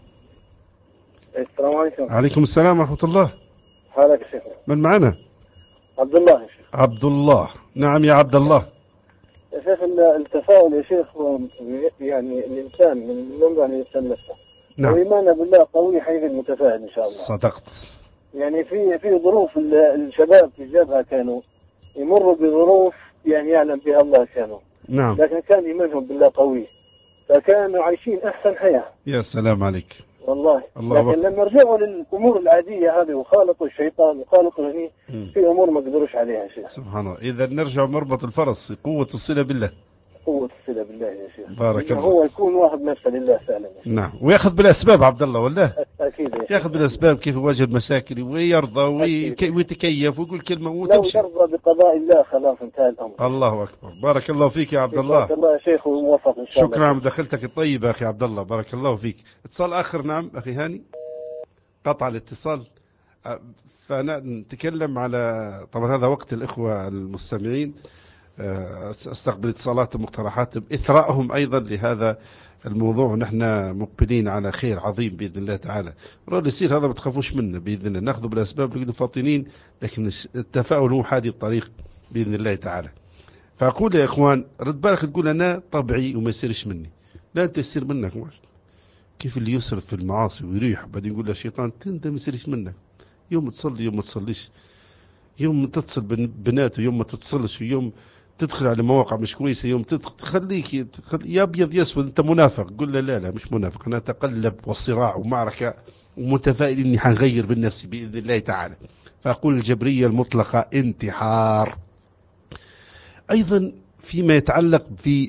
Speaker 8: السلام عليكم.
Speaker 3: عليكم السلام ورحمة الله.
Speaker 8: حالك يا شيخ؟
Speaker 3: من معنا؟
Speaker 8: عبد الله يا شيخ.
Speaker 3: عبد الله. نعم يا عبد الله.
Speaker 8: يا شيخ التفاؤل يا شيخ يعني الإنسان من منظر الإنسان نفسه.
Speaker 3: نعم.
Speaker 8: وإيماننا بالله قوي حيث المتفائل إن شاء الله.
Speaker 3: صدقت.
Speaker 5: يعني في ظروف الشباب في الجبهة كانوا يمروا بظروف يعني يعلم بها الله كانوا،
Speaker 3: نعم.
Speaker 5: لكن كان إيمانهم بالله قوي، فكانوا عايشين أحسن حياة.
Speaker 3: يا سلام عليك
Speaker 5: والله.
Speaker 3: الله
Speaker 5: لكن لما رجعوا للأمور العادية هذه وخالطوا الشيطان وخالطوا يعني في أمور ما قدروش عليها شيخ.
Speaker 3: سبحان الله. إذا نرجع مربط الفرس، قوة الصلة بالله.
Speaker 5: قوة الصلة بالله يا شيخ.
Speaker 3: بارك الله.
Speaker 5: هو يكون واحد نفسه لله فعلا.
Speaker 3: نعم. ويأخذ بالأسباب عبد الله ولا؟
Speaker 5: أكيد يا شيخ.
Speaker 3: يأخذ بالأسباب كيف يواجه المشاكل ويرضى ويتكيف ويقول كلمة وتمشي.
Speaker 5: لو يرضى بقضاء الله خلاص انتهى الأمر.
Speaker 3: الله أكبر. بارك الله فيك يا عبد الله.
Speaker 5: بارك الله يا شيخ وموفق إن شاء الله.
Speaker 3: شكرا على مداخلتك الطيبة أخي عبد الله، بارك الله فيك. اتصال آخر. نعم أخي هاني. قطع الاتصال. فأنا نتكلم على، طبعا هذا وقت الإخوة المستمعين استقبل اتصالاتهم ومقترحاتهم إثراءهم أيضا لهذا الموضوع، ونحن مقبلين على خير عظيم بإذن الله تعالى. اللي يصير هذا ما تخافوش منه بإذن الله، نأخذ بالأسباب نكون فاطنين، لكن التفاؤل هو هذه الطريق بإذن الله تعالى. فأقول يا إخوان، رد بالك تقول أنا طبعي وما يصيرش مني، لا أنت يصير منك. كيف اللي يسرف في المعاصي ويريح بعدين يقول له الشيطان انت ما يصيرش منك، يوم تصلي يوم ما تصليش، يوم تتصل بنات ويوم ما تتصلش، ويوم تدخل على مواقع مش كويسة، يوم تخليك يا أبيض يا أسود أنت منافق. قل له لا مش منافق، أنا أتقلب والصراع ومعركة ومتفائل إني حنغير بالنفس بإذن الله تعالى. فأقول الجبرية المطلقة انتحار. أيضا فيما يتعلق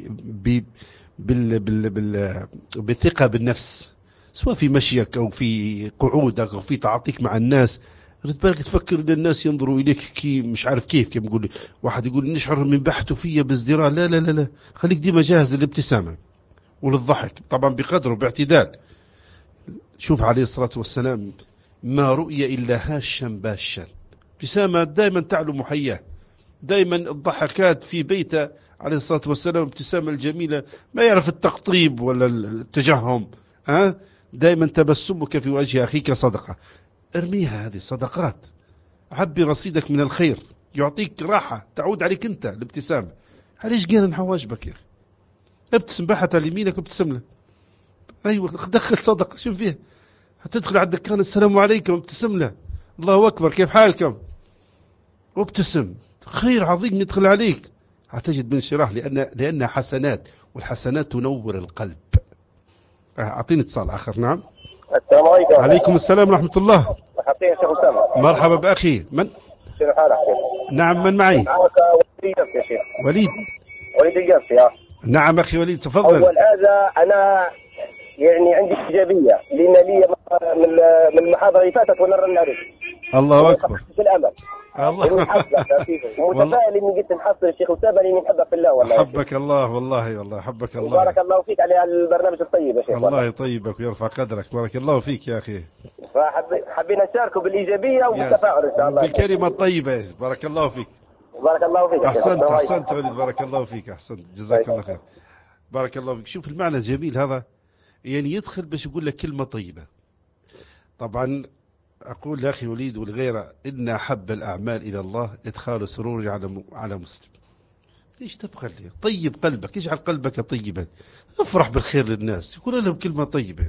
Speaker 3: بالثقة بالنفس، سواء في مشيك أو في قعودك أو في تعاطيك مع الناس، رد بالك تفكر ان الناس ينظروا اليك كي مش عارف كيف يقول واحد يقول نشعر من بحثه فيا بازدراء. لا لا لا لا، خليك ديما جاهز للابتسامة وللضحك، طبعا بقدر وباعتدال. شوف عليه الصلاة والسلام ما رؤي إلا هاشا باشا، ابتسامة دائما تعلو محياه، دائما الضحكات في بيته عليه الصلاة والسلام، ابتسامة الجميلة، ما يعرف التقطيب ولا التجهم. دائما تبسمك في وجه أخيك صدقة، ارميها، هذه صدقات. عبي رصيدك من الخير يعطيك راحة تعود عليك أنت الابتسامة. ليش قال حواجبك يا أخي؟ ابتسم بحث على يمينك وابتسم له. أيوة دخل صدقة، شوف فيها، هتدخل على الدكان السلام عليكم ابتسم له، الله أكبر كيف حالكم، وابتسم، خير عظيم يدخل عليك، هتجد بانشراح لأنها حسنات، والحسنات تنور القلب. أعطيني اتصال آخر. نعم.
Speaker 6: السلام عليكم.
Speaker 3: عليكم السلام ورحمة الله.
Speaker 6: حقيقة شيخ أسامة.
Speaker 3: مرحبا بأخي. من؟
Speaker 6: شنو حالك؟
Speaker 3: نعم من معي؟
Speaker 6: معك وليد الجبسي يا شيخ. وليد الجبسي.
Speaker 3: نعم أخي وليد تفضل.
Speaker 6: أول هذا أنا يعني عندي إيجابية، لأن لي من المحاضرة اللي فاتت ونرى النعرف.
Speaker 3: الله أكبر.
Speaker 6: في الأمل.
Speaker 3: الله.
Speaker 6: ومتفائل إني قلت نحصل الشيخ أسامة لأني نحبك في الله والله.
Speaker 3: حبك الله والله حبك الله.
Speaker 6: بارك الله فيك على البرنامج الطيب يا شيخ.
Speaker 3: الله يطيبك ويرفع قدرك، بارك الله فيك يا أخي.
Speaker 6: فحبينا نشاركوا بالإيجابية وبالتفاؤل إن شاء الله.
Speaker 3: بالكلمة الطيبة. بارك الله فيك.
Speaker 6: بارك الله فيك.
Speaker 3: أحسنت وليد، بارك الله فيك، أحسنت، جزاك الله خير. بارك الله فيك. شوف المعنى الجميل هذا، يعني يدخل باش يقول لك كلمة طيبة. طبعا أقول لأخي وليد والغيرة، إن أحب الأعمال إلى الله إدخال سرور على مسلم. ليش تبخل؟ طيب قلبك، اجعل قلبك طيبا، افرح بالخير للناس، يقول لهم كلمة طيبة.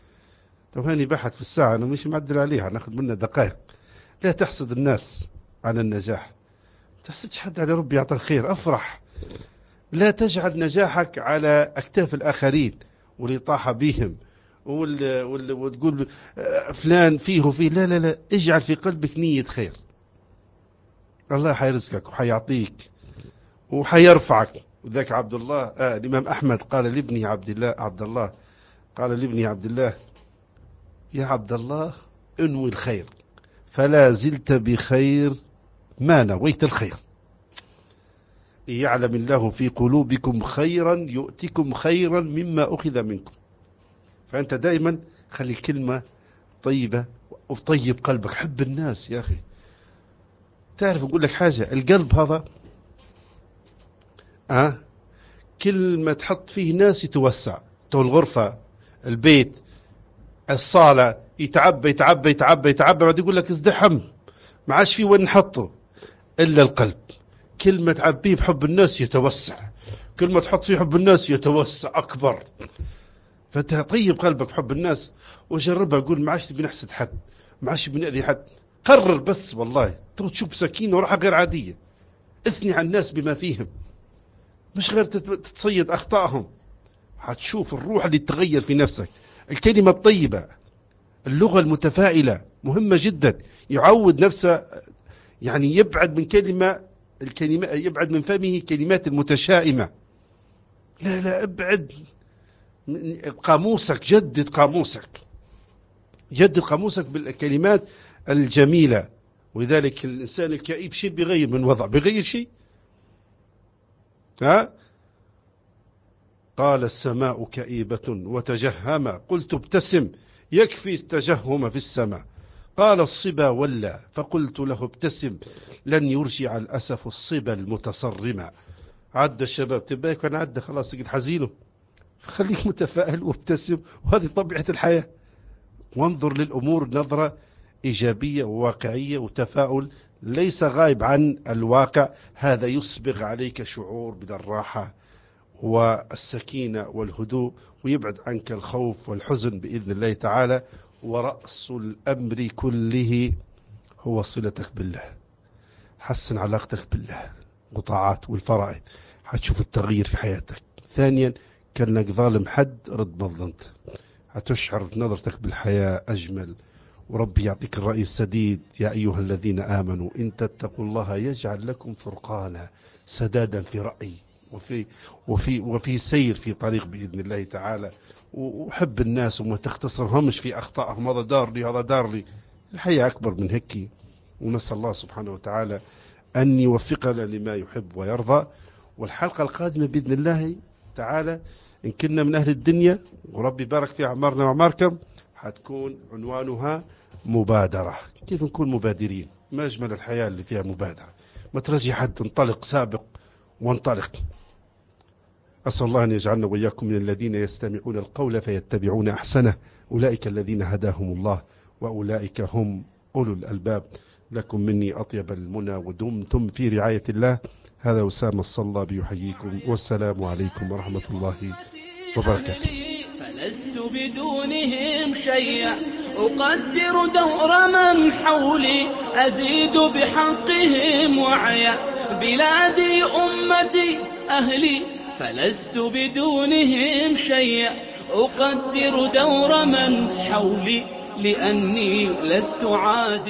Speaker 3: لو هاني بحث في الساعة أنا مش معدل عليها، ناخذ منها دقائق. لا تحسد الناس على النجاح، تحسدش حد على ربي يعطى الخير، افرح. لا تجعل نجاحك على أكتاف الآخرين والإطاحة بهم وتقول فلان فيه وفيه. لا لا لا، اجعل في قلبك نية خير، الله حيرزقك وحيعطيك وحيرفعك. وذاك عبد الله الإمام أحمد قال لابني عبد الله يا عبد الله انوي الخير فلا زلت بخير ما نويت الخير. يعلم الله في قلوبكم خيرا يؤتكم خيرا مما أخذ منكم. فأنت دائما خلي كلمة طيبة وطيب قلبك، حب الناس يا أخي. تعرف أقول لك حاجة، القلب هذا كل ما تحط فيه ناس يتوسع. تو الغرفة، البيت، الصالة يتعبى يتعبى يتعبى يتعبى، بعد يقول لك ازدحم ما عادش فيه وين نحطه. إلا القلب كل ما تعبيه بحب الناس يتوسع، كل ما تحط فيه حب الناس يتوسع أكبر. فأنت طيب قلبك بحب الناس وجربها، قول ما عادش بنحسد حد، ما عادش بنأذي حد، قرر بس والله تشوف سكينة وراحة غير عادية، اثني على الناس بما فيهم، مش غير تتصيد أخطائهم. هتشوف الروح اللي تتغير في نفسك. الكلمة الطيبة، اللغة المتفائلة مهمة جدا. يعود نفسه يعني يبعد من الكلمة يبعد من فمه كلمات المتشائمة. لا ابعد قاموسك، جدد قاموسك بالكلمات الجميلة. ولذلك الإنسان الكئيب شيء بيغير من وضع، بيغير شيء. قال السماء كئيبة وتجهم، قلت ابتسم يكفي التجهم في السماء. قال الصبا ولى، فقلت له ابتسم لن يرجع الأسف الصبا المتصرما. عدى الشباب تباك وانا عدى خلاص قد حزينه، فخليك متفائل وابتسم، وهذه طبيعة الحياة. وانظر للأمور نظرة إيجابية وواقعية وتفاؤل ليس غايب عن الواقع. هذا يسبغ عليك شعور بالراحة والسكينة والهدوء، ويبعد عنك الخوف والحزن بإذن الله تعالى. ورأس الأمر كله هو صلتك بالله. حسن علاقتك بالله وطاعات والفرائض، هتشوف التغيير في حياتك. ثانيا، كأنك ظالم حد رد مظلمته، هتشعر نظرتك بالحياة أجمل. وربي يعطيك الرأي السديد. يا أيها الذين آمنوا إن تتقوا الله يجعل لكم فرقانا، سدادا في رأي وفي سير في طريق بإذن الله تعالى. وحب الناس وما تختصرهمش في أخطائهم، هذا دار لي هذا دار لي. الحياة أكبر من هيك. ونسأل الله سبحانه وتعالى أن يوفقنا لما يحب ويرضى. والحلقة القادمة بإذن الله تعالى إن كنا من أهل الدنيا وربي بارك في أعمارنا وأعماركم، حتكون عنوانها مبادرة. كيف نكون مبادرين؟ ما أجمل الحياة اللي فيها مبادرة. ما ترجي حد، انطلق، سابق وانطلق. أسأل الله أن يجعلنا وإياكم من الذين يستمعون القول فيتبعون أحسنه. أولئك الذين هداهم الله وأولئك هم أولو الألباب. لكم مني أطيب المنى ودمتم في رعاية الله. هذا أسامة الصلابي يحييكم، والسلام عليكم ورحمة الله وبركاته.
Speaker 9: فلست بدونهم شيئا، أقدر دور من حولي، أزيد بحقهم وعيا، بلادي أمتي أهلي. فلست بدونهم شيئا، أقدر دور من حولي، لأني لست عادي.